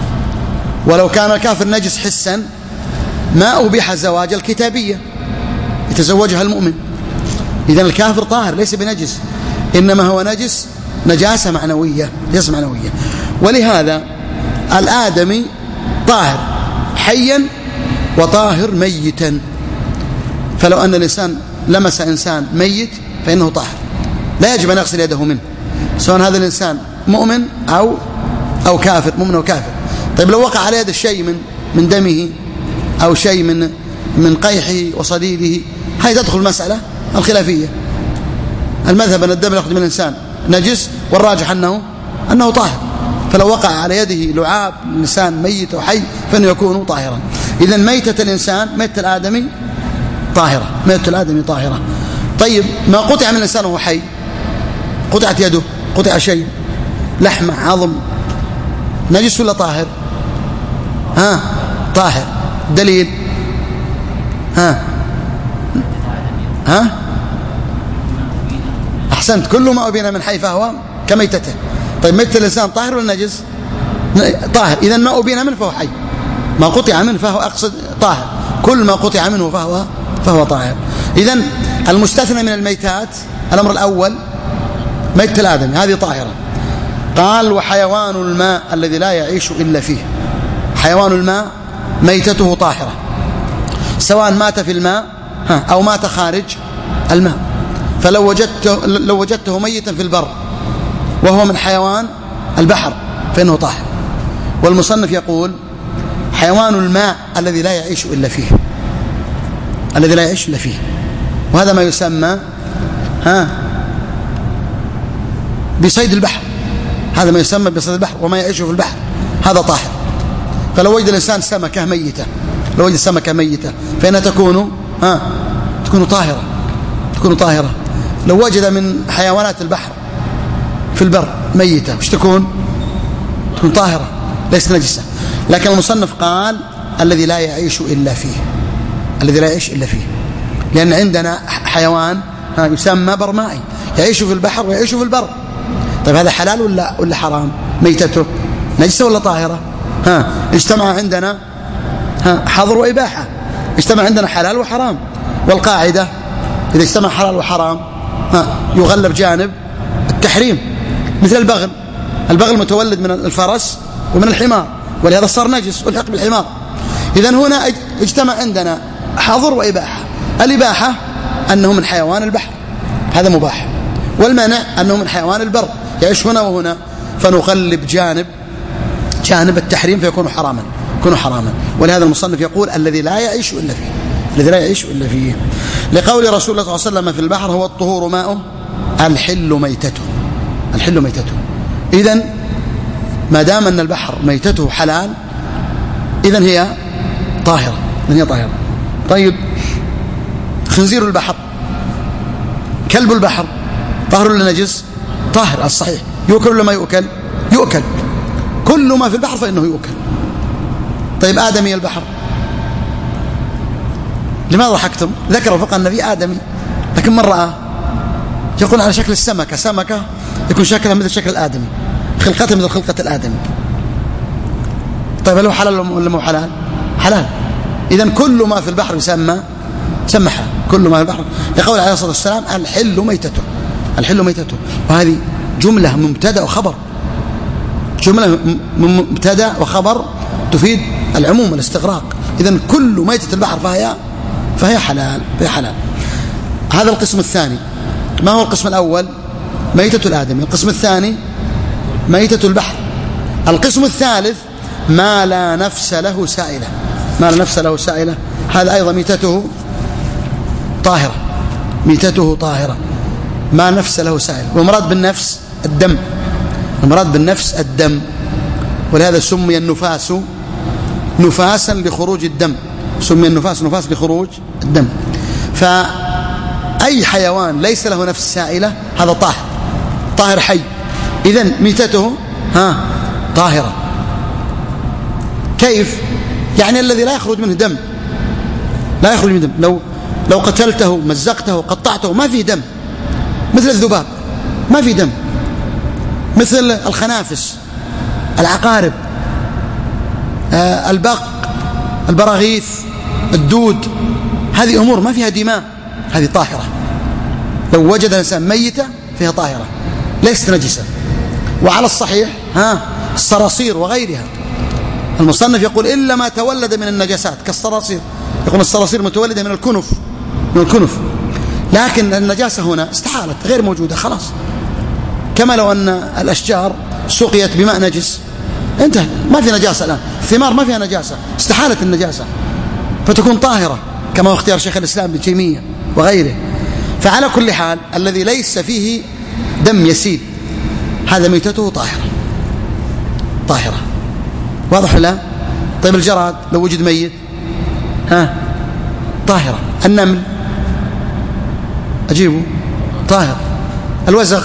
ولو كان الكافر نجس حسا ما أبيح زواج الكتابية يتزوجها المؤمن. إذن الكافر طاهر ليس بنجس، إنما هو نجس نجاسة معنوية، نجاسة معنوية. ولهذا الآدمي طاهر حيا وطاهر ميتا، فلو أن الإنسان لمس إنسان ميت فإنه طاهر، لا يجب أن يغسل يده منه، سواء هذا الإنسان مؤمن أو كافر، مؤمن أو كافر. طيب لو وقع على يد الشيء من دمه أو شيء من قيحه وصديده، هاي تدخل المسألة الخلافية. المذهب أن الدم يأخذ من الإنسان نجس، والراجح أنه طاهر، فلو وقع على يده لعاب الإنسان ميت أو حي فإنه يكون طاهرا. إذن ميتة الإنسان، ميتة الآدمي طاهرة، ميتة الآدمي طاهرة. طيب ما قطع من الإنسان وهو حي، قطعت يده، قطع شيء، لحمة، عظم، نجس ولا طاهر؟ طاهر. دليل أحسنت، كل ما أبين من حي فهو كميتته. طيب ميتة الإنسان طاهر ولا نجس؟ طاهر. إذن ما أبين منه فهو حي، ما قطع منه فهو أقصد طاهر، كل ما قطع منه فهو طاهر. إذن المستثنى من الميتات الأمر الأول ميتة الآدمي، هذه طاهرة. قال وحيوان الماء الذي لا يعيش إلا فيه، حيوان الماء ميتته طاهرة، سواء مات في الماء أو مات خارج الماء. فلو وجدته ميتا في البر وهو من حيوان البحر فإنه طاهر. والمصنف يقول حيوان الماء الذي لا يعيش إلا فيه، الذي لا يعيش إلا فيه، وهذا ما يسمى بصيد البحر، هذا ما يسمى بصيد البحر، وما يعيش في البحر هذا طاهر. فلو وجد الإنسان سمكة ميتة، لو وجد سمكة ميتة فإنها تكون طاهرة، تكون طاهرة. لو وجد من حيوانات البحر في البر ميتة وش تكون طاهرة، ليست نجسة. لكن المصنف قال الذي لا يعيش إلا فيه، الذي لا يعيش إلا فيه، لأن عندنا حيوان يسمى برمائي يعيش في البحر ويعيش في البر. طيب هذا حلال ولا حرام؟ ميتته نجسة ولا طاهرة؟ اجتمع عندنا حظر وإباحة، اجتمع عندنا حلال وحرام. والقاعدة إذا اجتمع حلال وحرام يغلب جانب التحريم، مثل البغل متولد من الفرس ومن الحمار، ولهذا صار نجس والحق بالحمار. إذن هنا اجتمع عندنا حظر وإباحة. الإباحة أنه من حيوان البحر، هذا مباح، والمنع أنه من حيوان البر، يعيش هنا وهنا، فنقلب جانب التحريم فيكون حراما. ولهذا المصنف يقول الذي لا يعيش إلا فيه، لقول رسول الله صلى الله عليه وسلم في البحر هو الطهور ماؤه الحل ميتته. إذن ما دام أن البحر ميتته حلال إذن هي طاهرة. طيب خنزير البحر، كلب البحر، طاهر ولا نجس؟ طاهر الصحيح. يؤكل ولا ما يؤكل؟ يؤكل. كل ما في البحر فإنه يؤكل. طيب آدمي البحر، لماذا ضحكتم؟ ذكر الفقهاء أن في آدمي، لكن من رأى يقول على شكل السمكة، سمكة يكون شكلها مثل شكل الآدمي، خلقتها مثل خلقة الآدمي. طيب هل هو حلال ولا مو حلال؟ حلال. إذن كل ما في البحر يسمى حلال، كل ما في البحر، يقول عليه الصلاة والسلام الحل ميتته. وهذه جملة مبتدأ وخبر تفيد العموم والاستغراق. إذن كل ميتة البحر فهي حلال. هذا القسم الثاني. ما هو القسم الأول؟ ميتة الآدمي. القسم الثاني ميتة البحر. القسم الثالث ما لا نفس له سائلة، هذا أيضا ميتته طاهرة، ما نفس له سائل. والمراد بالنفس الدم، ولهذا سمي النفاس نفاسا لخروج الدم، سمي النفاس لخروج الدم. فأي حيوان ليس له نفس سائلة هذا طاهر حي، إذن ميتته طاهرة. كيف؟ يعني الذي لا يخرج منه دم، لو قتلته مزقته قطعته ما فيه دم، مثل الذباب ما فيه دم، مثل الخنافس، العقارب، البق، البراغيث، الدود، هذه أمور ما فيها دماء، هذه طاهرة. لو وجد الإنسان ميتة فيها طاهرة ليست نجسة. وعلى الصحيح الصراصير وغيرها، المصنف يقول إلا ما تولد من النجاسات كالصراصير، يقول الصراصير متولدة من الكنف، لكن النجاسة هنا استحالت، غير موجودة خلاص. كما لو أن الأشجار سقيت بماء نجس انتهى، ما في نجاسة الآن، الثمار ما فيها نجاسة، استحالت النجاسة فتكون طاهرة، كما اختيار شيخ الإسلام ابن تيمية وغيره. فعلى كل حال الذي ليس فيه دم يسيل هذا ميتته طاهرة. واضح لا؟ طيب الجراد لو وجد ميت طاهرة. النمل أجيبه طاهر. الوزغ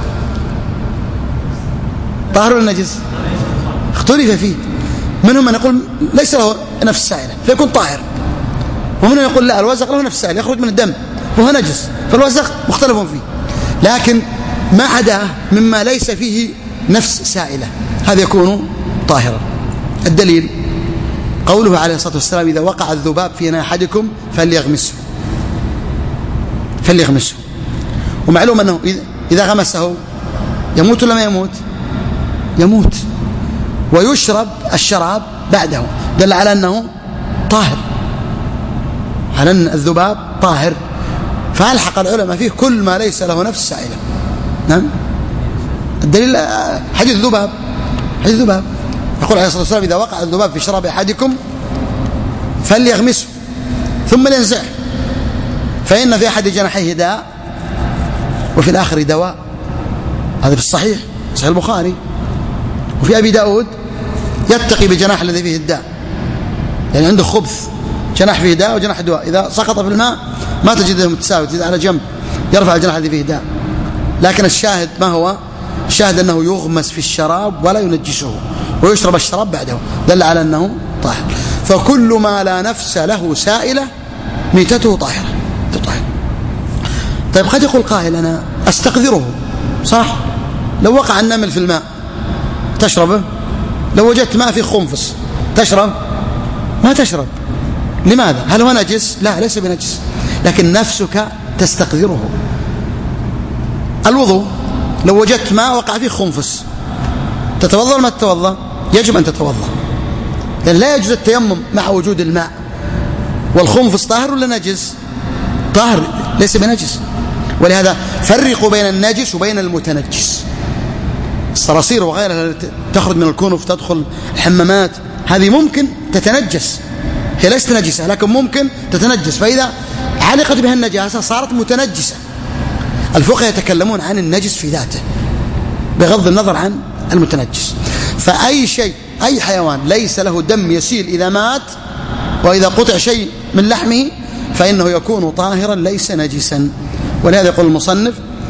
طاهر ولا نجس؟ اختلف فيه، منهم من يقول ليس له نفس سائلة فيكون طاهر، ومنهم يقول لا الوزغ له نفس سائلة يخرج من الدم وهو نجس، فالوزغ مختلف فيه. لكن ما عداه مما ليس فيه نفس سائلة هذا يكون طاهرا. الدليل قوله عليه الصلاة والسلام إذا وقع الذباب في إناء أحدكم فليغمسه. ومعلوم أنه إذا غمسه يموت ولا ما يموت، ويشرب الشراب بعده، دل على أنه طاهر، على أن الذباب طاهر. فألحق العلماء فيه كل ما ليس له نفس سائلة. نعم. الدليل حديث الذباب يقول عليه الصلاة والسلام إذا وقع الذباب في شراب أحدكم فليغمسه ثم لينزعه فإن في أحد جناحيه داء وفي الآخر دواء. هذا في الصحيح، صحيح البخاري. وفي أبي داود يتقي بجناح الذي فيه الداء، يعني عنده خبث، جناح فيه داء وجناح دواء، إذا سقط في الماء ما تجده متساوي، تجد على جنب يرفع الجناح الذي فيه داء. لكن الشاهد ما هو؟ الشاهد أنه يغمس في الشراب ولا ينجسه ويشرب الشراب بعده، دل على أنه طاهر. فكل ما لا نفس له سائلة ميتته طاهرة. طيب قد يقول قائل أنا أستقذره، صح؟ لو وقع النمل في الماء تشربه؟ لو وجدت ماء فيه خنفس تشرب؟ ما تشرب. لماذا؟ هل هو نجس؟ لا، ليس بنجس، لكن نفسك تستقذره. الوضوء لو وجدت ماء وقع فيه خنفس تتوضأ ولا ما تتوضأ؟ يجب أن تتوضأ، لأن لا يجوز التيمم مع وجود الماء. والخنفس طاهر ولا نجس؟ طاهر ليس بنجس. ولهذا فرقوا بين النجس وبين المتنجس. الصراصير وغيرها التي تخرج من الكنف تدخل الحمامات هذه ممكن تتنجس، هي ليست نجسة لكن ممكن تتنجس، فإذا علقت بها النجاسة صارت متنجسة. الفقهاء يتكلمون عن النجس في ذاته بغض النظر عن المتنجس. فأي شيء أي حيوان ليس له دم يسيل إذا مات وإذا قطع شيء من لحمه فإنه يكون طاهرا ليس نجسا. ولهذا يقول المصنف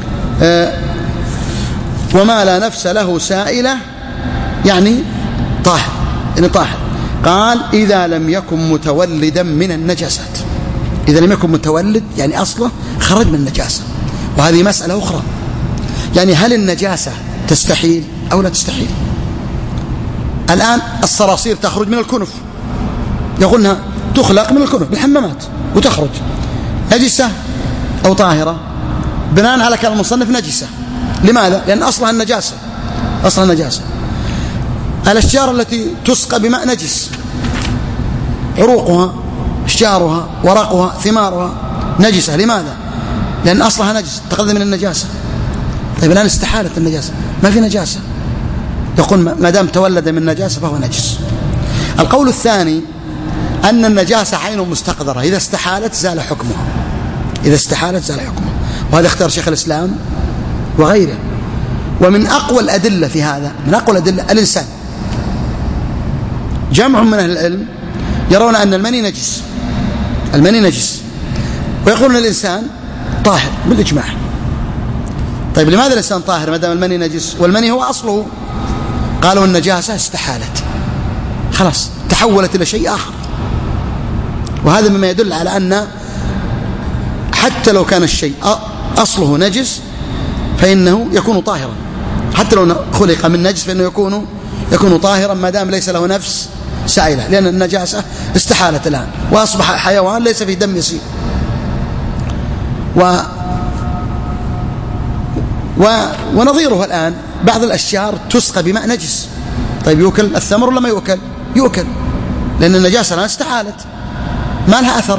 وما لا نفس له سائلة يعني طاهر، يعني طاهر. قال إذا لم يكن متولدا من النجاسات، إذا لم يكن متولد يعني أصله خرج من النجاسة. وهذه مسألة أخرى، يعني هل النجاسة تستحيل أو لا تستحيل؟ الآن الصراصير تخرج من الكنف، يقولنا تخلق من الكنف بالحمامات وتخرج، نجسة أو طاهرة؟ بناء على كلام المصنف نجسة. لماذا؟ لأن أصلها النجاسة، أصلها النجاسة. الأشجار التي تسقى بماء نجس، عروقها أشجارها ورقها ثمارها نجسة. لماذا؟ لأن أصلها نجس تقدم من النجاسة. طيب الآن استحالت النجاسة، ما في نجاسة، يقول ما دام تولد من نجاسة فهو نجس. القول الثاني أن النجاسة عين مستقدرة، إذا استحالت زال حكمها، إذا استحالت زال حكمها. وهذا اختيار شيخ الإسلام وغيره. ومن أقوى الأدلة في هذا، من أقوى الأدلة الإنسان، جمع من أهل العلم يرون أن المني نجس، المني نجس، ويقولون الإنسان طاهر بالإجماع. طيب لماذا الإنسان طاهر ما دام المني نجس والمني هو أصله؟ قالوا النجاسة استحالت، خلاص تحولت إلى شيء آخر. وهذا مما يدل على أن حتى لو كان الشيء أصله نجس فإنه يكون طاهرا، حتى لو خلق من نجس فإنه يكون طاهرا ما دام ليس له نفس سائلة، لأن النجاسة استحالت الآن وأصبح حيوان ليس فيه دم يسيل. ونظيره الآن بعض الأشجار تسقى بماء نجس. طيب يؤكل الثمر ولا ما يؤكل؟ يؤكل، لأن النجاسة الآن استحالت ما لها أثر.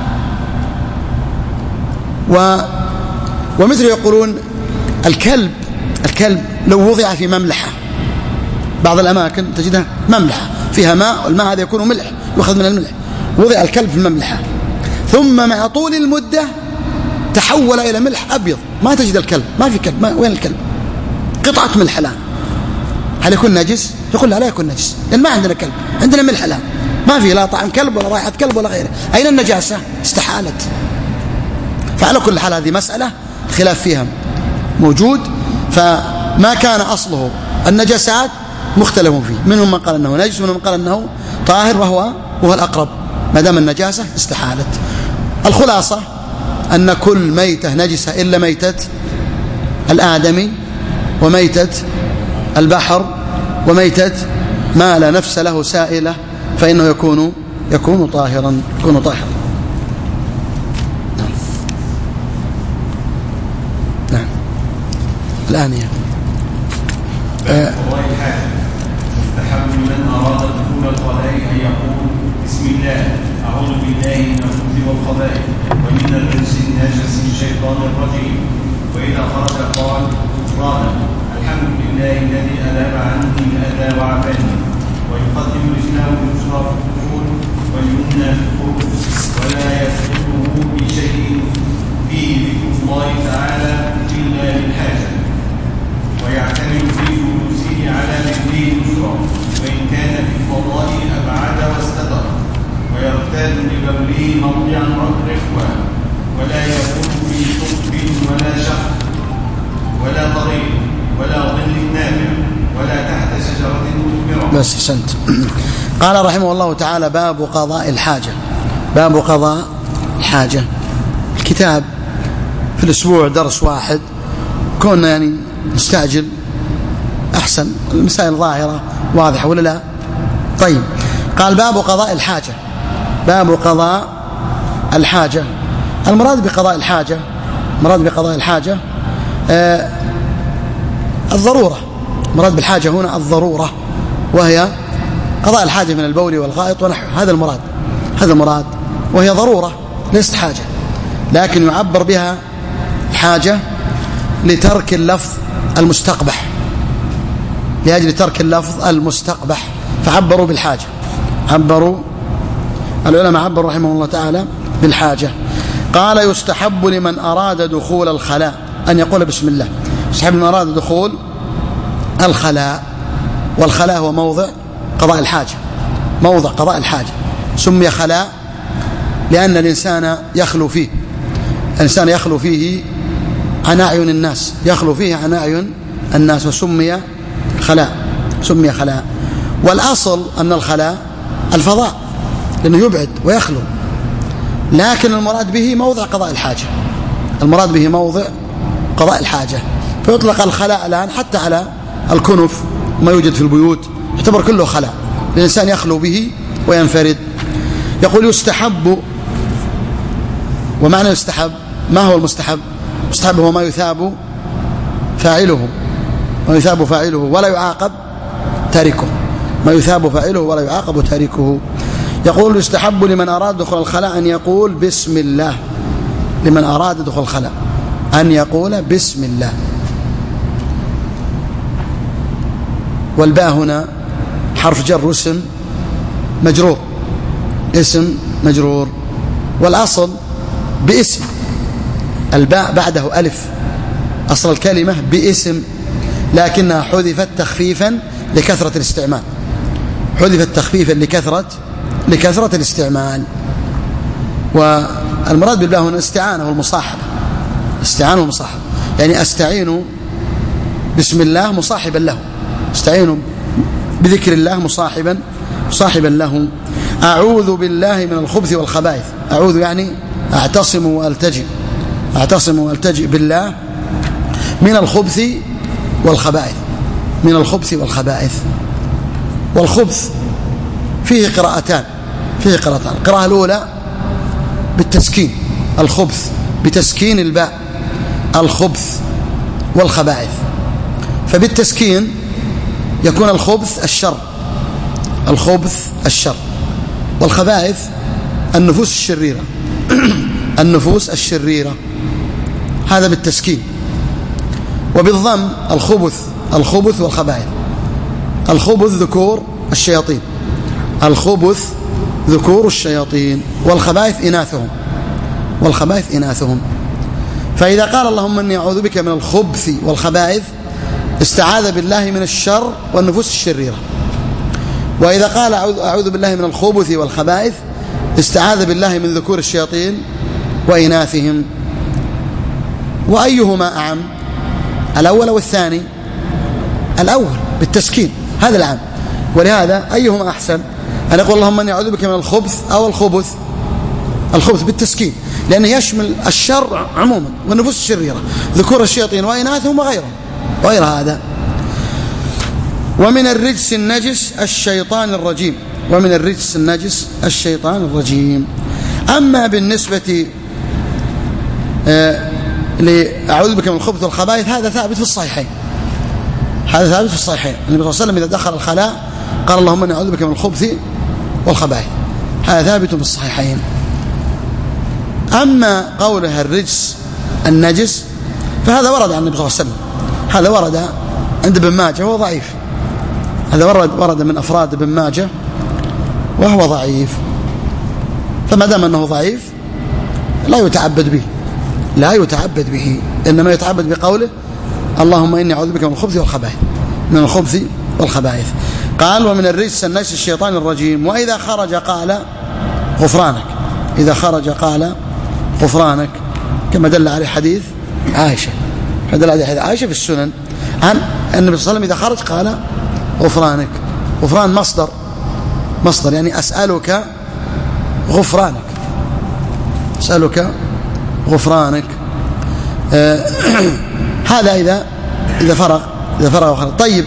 ومثل يقولون الكلب لو وضع في مملحة، بعض الأماكن تجدها مملحة فيها ماء، والماء هذا يكون ملح يؤخذ من الملح، وضع الكلب في المملحة ثم مع طول المدة تحول إلى ملح أبيض، ما تجد الكلب، ما في كلب، وين الكلب؟ قطعة ملح الآن، هل يكون نجس؟ يقول لا يكون نجس، لأن ما عندنا كلب، عندنا ملح الآن، ما في لا طعم كلب ولا رائحة كلب ولا غيره. أين النجاسة؟ استحالت. فعلى كل حال هذه مسألة خلاف فيها موجود. فما كان أصله النجاسات مختلف فيه، منهم من قال أنه نجس ومنهم من قال أنه طاهر، وهو الأقرب ما دام النجاسة استحالت. الخلاصة أن كل ميتة نجسة إلا ميتة الآدمي وميتة البحر وميتة ما لا نفس له سائلة، فإنه يكون طاهرا. نعم. الآن يستحب لمن أراد دخول الخلاء أن يقول بسم الله أعوذ بالله من الخبث والخبائث ومن الرجس النجس الشيطان الرجيم. وإذا خرج قال غفرانا الحمد لله الذي أذهب عني الأذى وعافاني، ويقدم رجله اليسرى في الدخول واليمنى في الخروج، ولا يسبقه بشيء فيه ذكر الله تعالى إلا للحاجة، ويعتمد في جلوسه على رجله اليسرى، وإن كان في الفضاء أبعد واستدر، ويرتاد لبوله موضعا رخوة، ولا يكون في ثقب ولا شق ولا طريق ولا ظل نافع ولا تحت شجرة مثمرة. بس حسنت. قال رحمه الله تعالى باب قضاء الحاجة. باب قضاء الحاجة. الكتاب في الأسبوع درس واحد، كنا يعني نستعجل أحسن، المسائل ظاهرة واضحة ولا لا؟ طيب، قال باب قضاء الحاجة. باب قضاء الحاجة. المراد بقضاء الحاجة الضرورة. المراد بالحاجة هنا الضرورة، وهي قضاء الحاجة من البول والغائط ونحوه. هذا المراد، وهي ضرورة ليست حاجة، لكن يعبر بها الحاجة لترك اللفظ المستقبح، لأجل ترك اللفظ المستقبح فعبروا بالحاجة. العلماء عبروا رحمه الله تعالى بالحاجة. قال يستحب لمن أراد دخول الخلاء أن يقول بسم الله. يستحب لمن أراد دخول الخلاء، والخلاء هو موضع قضاء الحاجة، سمي خلاء لأن الإنسان يخلو فيه عن أعين الناس، وسمي خلاء. والأصل أن الخلاء الفضاء، لأنه يبعد ويخلو، لكن المراد به موضع قضاء الحاجة، فيطلق الخلاء الآن حتى على الكنف ما يوجد في البيوت، يعتبر كله خلاء، الإنسان يخلو به وينفرد. يقول يستحب، ومعنى يستحب ما هو المستحب؟ المستحب هو ما يثاب فاعله ولا يعاقب تاركه. يقول يستحب لمن أراد دخول الخلاء أن يقول بسم الله. لمن أراد دخول الخلاء أن يقول بسم الله. والباء هنا حرف جر اسم مجرور، والأصل باسم، الباء بعده ألف، أصل الكلمة باسم، لكنها حذفت تخفيفا لكثرة الاستعمال. والمراد بالله هنا استعانة والمصاحبة، يعني أستعين بسم الله مصاحبا له، استعين بذكر الله مصاحبا له. أعوذ بالله من الخبث والخبائث. أعوذ يعني أعتصم وألتجئ بالله من الخبث والخبائث. والخبث فيه قراءتان. القراءة الأولى بالتسكين، الخبث بتسكين الباء، الخبث والخبائث. فبالتسكين يكون الخبث الشر، والخبائث النفوس الشريرة، هذا بالتسكين. وبالضم الخبث والخبائث. الخبث ذكور الشياطين، والخبائث إناثهم. فإذا قال اللهم إني أعوذ بك من الخبث والخبائث استعاذ بالله من الشر والنفوس الشريرة. وإذا قال أعوذ بالله من الخبث والخبائث استعاذ بالله من ذكور الشياطين وإناثهم. وأيهما أعم، الأول والثاني؟ الأول بالتسكين، هذا العام. ولهذا أيهما أحسن؟ أن يقول اللهم إني أعوذ بك من الخبث أو الخبث بالتسكين، لأنه يشمل الشر عموما والنفوس الشريرة، ذكور الشياطين وإناثهم وغير هذا. ومن الرجس النجس الشيطان الرجيم. أما بالنسبة لأعوذ بك من الخبث والخبائث هذا ثابت في الصحيحين. النبي صلى الله عليه وسلم إذا دخل الخلاء قال اللهم إني أعوذ بك من الخبث والخبائث، هذا ثابت في الصحيحين. أما قولها الرجس النجس فهذا ورد عن النبي صلى الله عليه وسلم، هذا ورد عند ابن ماجه وهو ضعيف، هذا ورد من أفراد ابن ماجه وهو ضعيف. فما دام أنه ضعيف لا يتعبد به، إنما يتعبد بقوله اللهم إني أعوذ بك من الخبث والخبائث. قال ومن الرجس النجس الشيطان الرجيم. وإذا خرج قال غفرانك، كما دل عليه حديث عائشة في السنن عن النبي صلى الله عليه وسلم إذا خرج قال غفرانك. غفران مصدر يعني أسألك غفرانك. هذا إذا فرغ وخرج. طيب،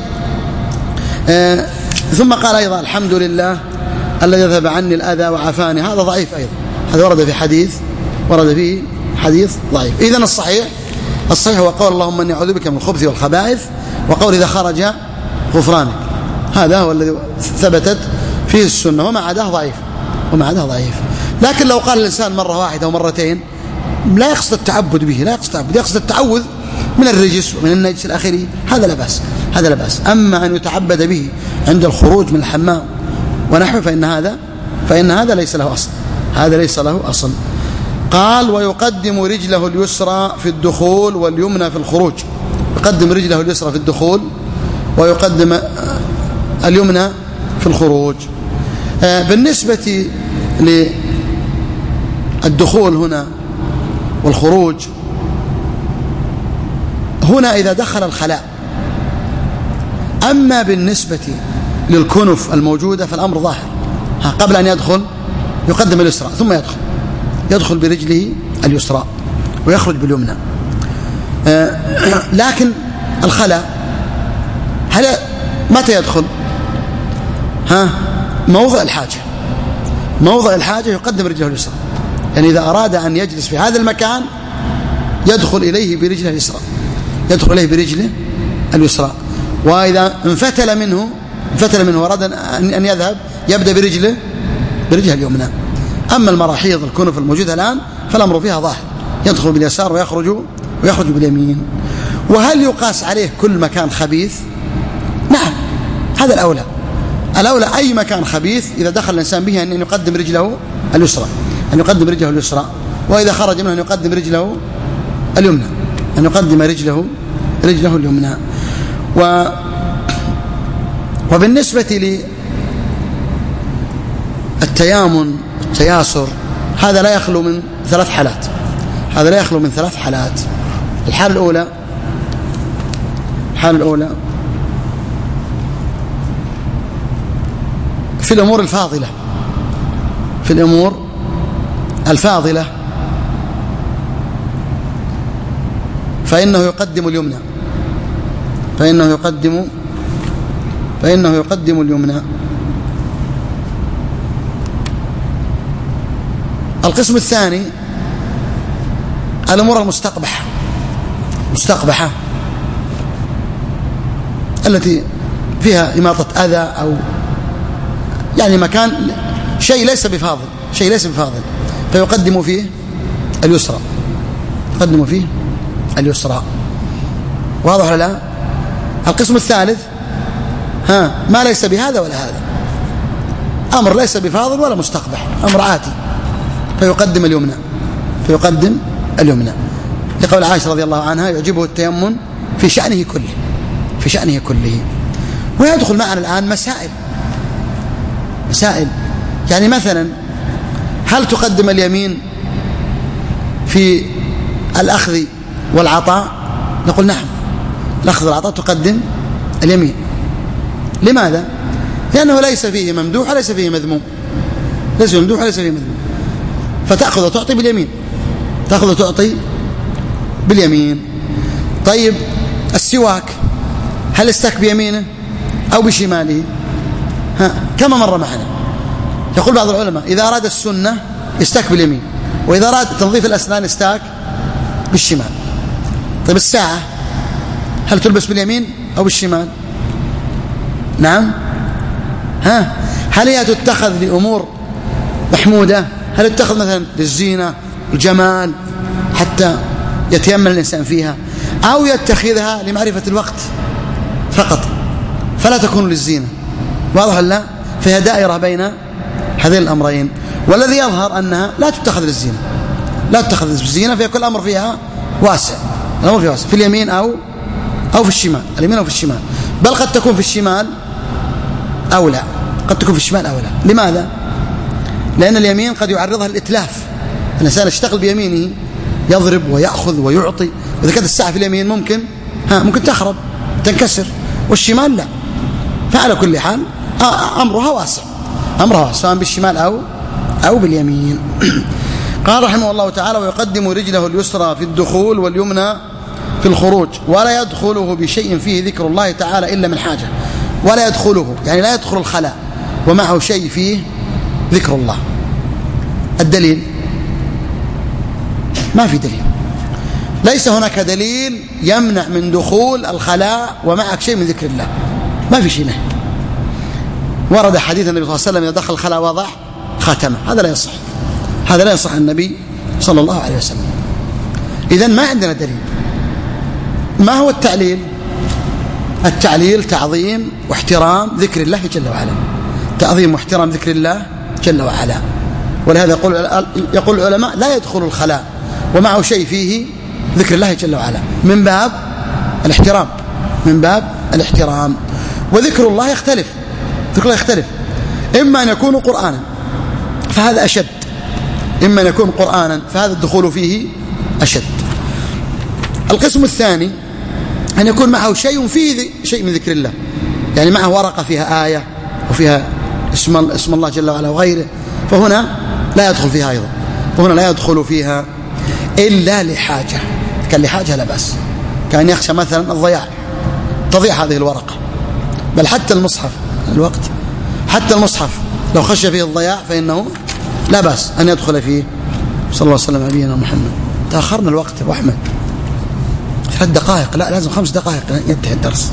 ثم قال أيضا الحمد لله الذي يذهب عني الأذى وعافاني، هذا ضعيف أيضا، هذا ورد فيه حديث ضعيف. إذن الصحيح هو قول اللهم إني أعوذ بك من الخبث والخبائث وقول إذا خرج غفرانك، هذا هو الذي ثبتت فيه السنة، وما عداه ضعيف. لكن لو قال الإنسان مرة واحدة أو مرتين لا يقصد التعبد به، يقصد التعوذ من الرجس ومن النجس الآخري، هذا لا بأس. أما أن يتعبد به عند الخروج من الحمام ونحوه فإن هذا ليس له أصل. قال ويقدم رجله اليسرى في الدخول واليمنى في الخروج، يقدم رجله اليسرى في الدخول ويقدم اليمنى في الخروج. بالنسبة للدخول هنا والخروج هنا إذا دخل الخلاء. أما بالنسبة للكنف الموجودة فالأمر ظاهر، قبل أن يدخل يقدم اليسرى ثم يدخل برجله اليسرى ويخرج باليمنى. لكن الخلاء متى يدخل؟ موضع الحاجة يقدم رجله اليسرى، يعني إذا أراد أن يجلس في هذا المكان يدخل إليه برجله اليسرى، وإذا انفتل منه وأراد أن يذهب يبدأ برجله اليمنى. أما المراحيض الكنف الموجودة الآن فالأمر فيها ظاهر، يدخل باليسار ويخرج باليمين. وهل يقاس عليه كل مكان خبيث؟ نعم، هذا الأولى أي مكان خبيث إذا دخل الإنسان به أن يقدم رجله اليسرى، وإذا خرج منه أن يقدم رجله اليمنى، وبالنسبة للتيامن التياسر هذا لا يخلو من ثلاث حالات. الحالة الأولى في الأمور الفاضلة فإنه يقدم اليمنى. القسم الثاني الأمور المستقبحة التي فيها إماطة أذى أو يعني مكان شيء ليس بفاضل فيقدم فيه اليسرى. واضح ولا لا؟ القسم الثالث ما ليس بهذا ولا هذا، أمر ليس بفاضل ولا مستقبح، أمر عاتي فيقدم اليمنى لقول عائشة رضي الله عنها يعجبه التيمم في شأنه كله. ويدخل معنا الآن مسائل يعني مثلا هل تقدم اليمين في الأخذ والعطاء؟ نقول نعم، الأخذ والعطاء تقدم اليمين. لماذا؟ لأنه ليس فيه ممدوح وليس فيه مذموم، فتأخذ وتعطي باليمين. طيب السواك هل استك بيمينه أو بشماله؟ كما مر معنا. يقول بعض العلماء إذا أراد السنة استك باليمين، وإذا أراد تنظيف الأسنان استاك بالشمال. طيب الساعة هل تلبس باليمين أو بالشمال؟ نعم. هل هي تتخذ لأمور محمودة؟ هل تتخذ مثلا للزينة الجمال حتى يتيمم الإنسان فيها، أو يتخذها لمعرفة الوقت فقط فلا تكون للزينة؟ واضح ولا لا؟ فهي دائرة بين هذين الأمرين، والذي يظهر أنها لا تتخذ للزينة، فيكون الأمر فيها واسع، في اليمين أو في الشمال، بل قد تكون في الشمال أولى، لماذا؟ لأن اليمين قد يعرضها للإتلاف، الإنسان يشتغل بيمينه يضرب ويأخذ ويعطي، وإذا كانت الساعة في اليمين ممكن تخرب تنكسر، والشمال لا. فعلى كل حال أمرها واسع سواء بالشمال أو باليمين. قال رحمه الله تعالى ويقدم رجله اليسرى في الدخول واليمنى في الخروج، ولا يدخله بشيء فيه ذكر الله تعالى إلا من حاجة. ولا يدخله يعني لا يدخل الخلاء ومعه شيء فيه ذكر الله. الدليل ما في دليل، ليس هناك دليل يمنع من دخول الخلاء ومعك شيء من ذكر الله، ما في شيء نهي. ورد حديث النبي صلى الله عليه وسلم إذا دخل الخلاء وضع خاتمه، هذا لا يصح، هذا لا يصح عن النبي صلى الله عليه وسلم. إذن ما عندنا دليل. ما هو التعليل؟ التعليل تعظيم واحترام ذكر الله جل وعلا، تعظيم واحترام ذكر الله جل وعلا. ولهذا يقول العلماء لا يدخل الخلاء ومعه شيء فيه ذكر الله جل وعلا من باب الاحترام، من باب الاحترام. وذكر الله يختلف، ذكر الله يختلف، إما أن يكون قرآنا فهذا أشد، إما أن يكون قرآنا فهذا الدخول فيه أشد. القسم الثاني أن يكون معه شيء فيه شيء من ذكر الله، يعني معه ورقة فيها آية وفيها اسم الله جل وعلا وغيره، فهنا لا يدخل فيها أيضا، فهنا لا يدخل فيها إلا لحاجة. كان لحاجة لا بأس، كان يخشى مثلا الضياع، تضيع هذه الورقة. بل حتى المصحف الوقت، حتى المصحف لو خشى فيه الضياع فإنه لا بأس أن يدخل فيه. صلى الله عليه وسلم نبينا محمد. تأخرنا الوقت أبو أحمد 3 دقائق، لا لازم 5 دقائق ينتهي الدرس.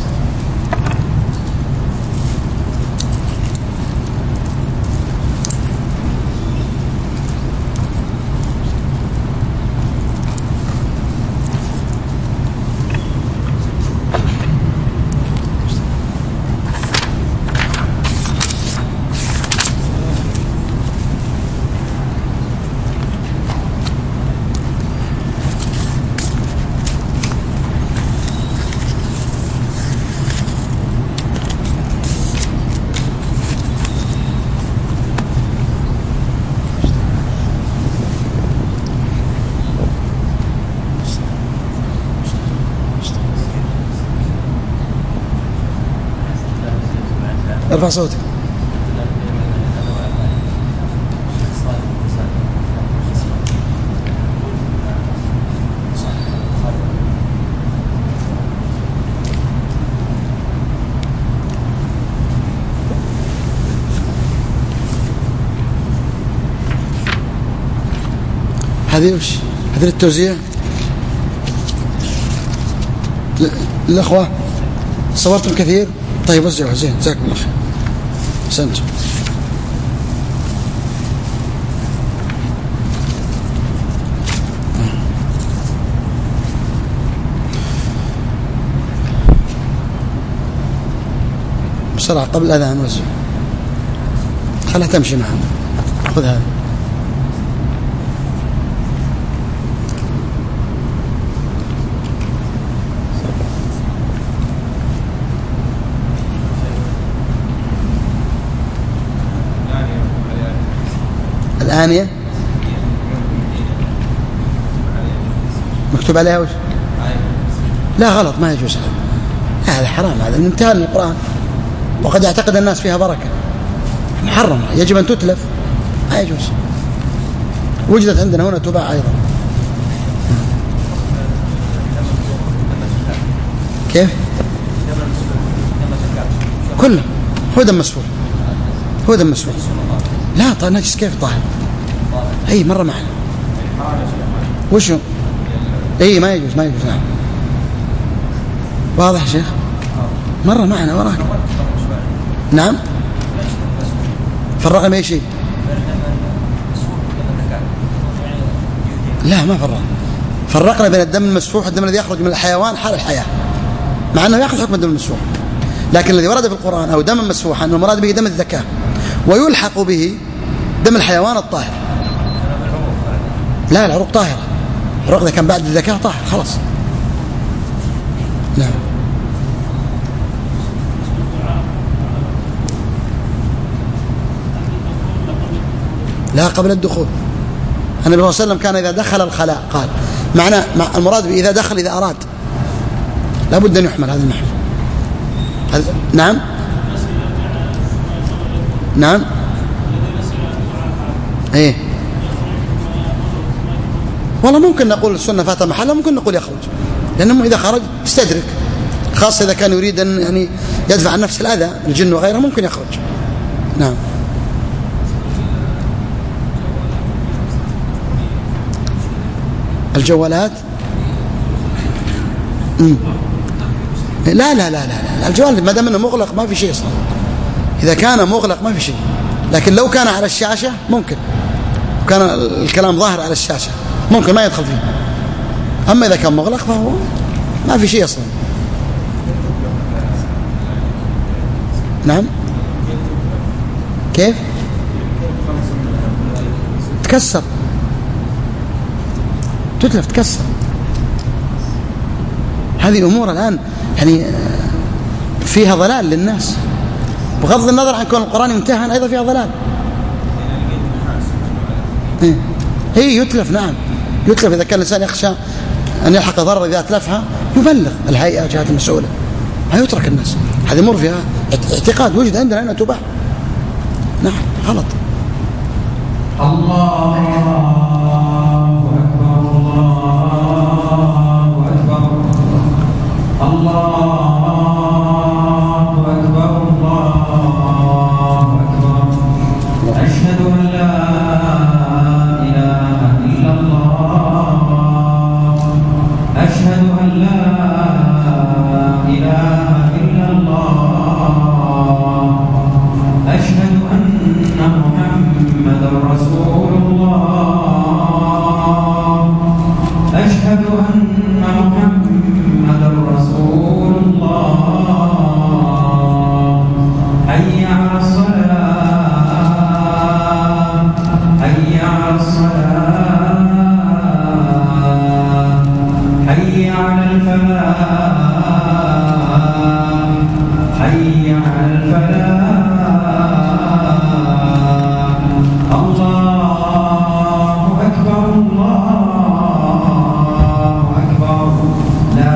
ارفع صوتك. هذه وش؟ هذه التوزيع الأخوة صورتم كثير. طيب وزعوا زين، جزاكم الله خير، أحسنتم. بسرعة قبل الأذان وزع، خلها تمشي معنا. خذ هذا. الآنية مكتوب عليها وش؟ لا غلط، ما يجوز هذا حرام، هذا من امتهان القرآن، وقد يعتقد الناس فيها بركة، محرم، يجب أن تتلف، ما يجوز. وجدت عندنا هنا تباع أيضا. كيف؟ كله هو دم مسفوح، هو دم مسفوح. لا طيب نجس كيف طاهر؟ اي مره معنا. وشو؟ اي ما يجوز، ما يجوز. نعم واضح يا شيخ، مره معنا وراك. نعم فرقنا باي شيء؟ لا ما فرقنا بين الدم المسفوح والدم الذي يخرج من الحيوان حال الحياه، مع انه ياخذ حكم الدم المسفوح، لكن الذي ورد في القرآن او دم مسفوحا انه المراد به دم الذكاء، ويلحق به دم الحيوان الطاهر. لا العروق طاهرة، العروق إذا كان بعد الذكاء طاهر خلاص. نعم لا قبل الدخول. النبي صلى الله عليه وسلم كان إذا دخل الخلاء قال، معنى المراد إذا دخل، إذا أراد لابد أن يحمل هذا المحمل. نعم نعم ايه والله ممكن نقول السنة فات محلها، ممكن نقول يخرج، لأنه إذا خرج يستدرك، خاصة إذا كان يريد أن يعني يدفع عن نفس الأذى الجن وغيره، ممكن يخرج. نعم الجوالات لا لا لا لا، الجوال ما دام انه مغلق ما في شيء اصلا. اذا كان مغلق ما في شيء، لكن لو كان على الشاشة ممكن، وكان الكلام ظاهر على الشاشة ممكن ما يدخل فيه. اما اذا كان مغلق فهو ما في شيء اصلا. نعم. كيف؟ تكسر، تتلف، تكسر. هذه أمور الآن يعني فيها ضلال للناس، بغض النظر عن كون القرآن يمتهن أيضا فيها ضلال. هي يتلف، نعم يتلف. إذا كان الإنسان يخشى أن يلحق ضرر إذا أتلفها يبلغ الهيئة جهات المسؤولة، ما يترك الناس. هذه أمور فيها اعتقاد وجد عندنا أنها تباح. نعم غلط. الله أكبر، الله أكبر، الله أكبر، الله أكبر. أشهد أن لا إله إلا الله، أشهد أن لا إله إلا الله، أشهد أن محمد رسول الله، أشهد أن محمد رسول الله. حي على الصلاة، حي على الصلاة، حي على الفلاح، حي على الفلاح. الله أكبر، الله أكبر، لا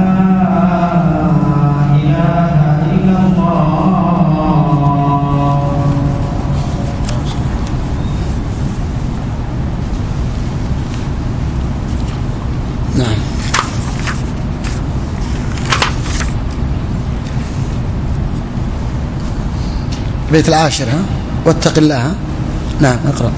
إله إلا الله. نعم. بيت العاشر، ها، واتق الله، ها. نعم اقرأ.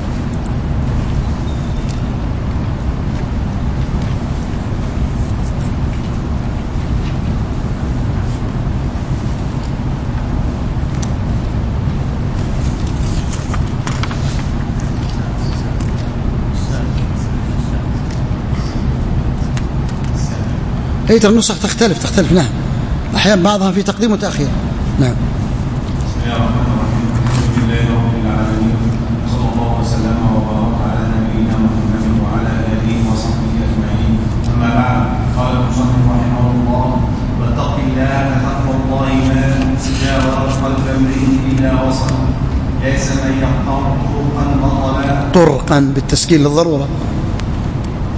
هي النسخ تختلف. نعم أحيانا بعضها في تقديم وتأخير. نعم. بسم الله الرحمن الرحيم. الحمد لله رب العالمين، صلى الله وسلم وبارك على نبينا محمد وعلى آله وصحبه أجمعين. أما بعد، قال المصنف رحمه الله: واتق الله تقوى الله ما جاور قلب امرئ إلا وصل، ليس من يختار طرقا بطلا، طرقا بالتسكين للضرورة.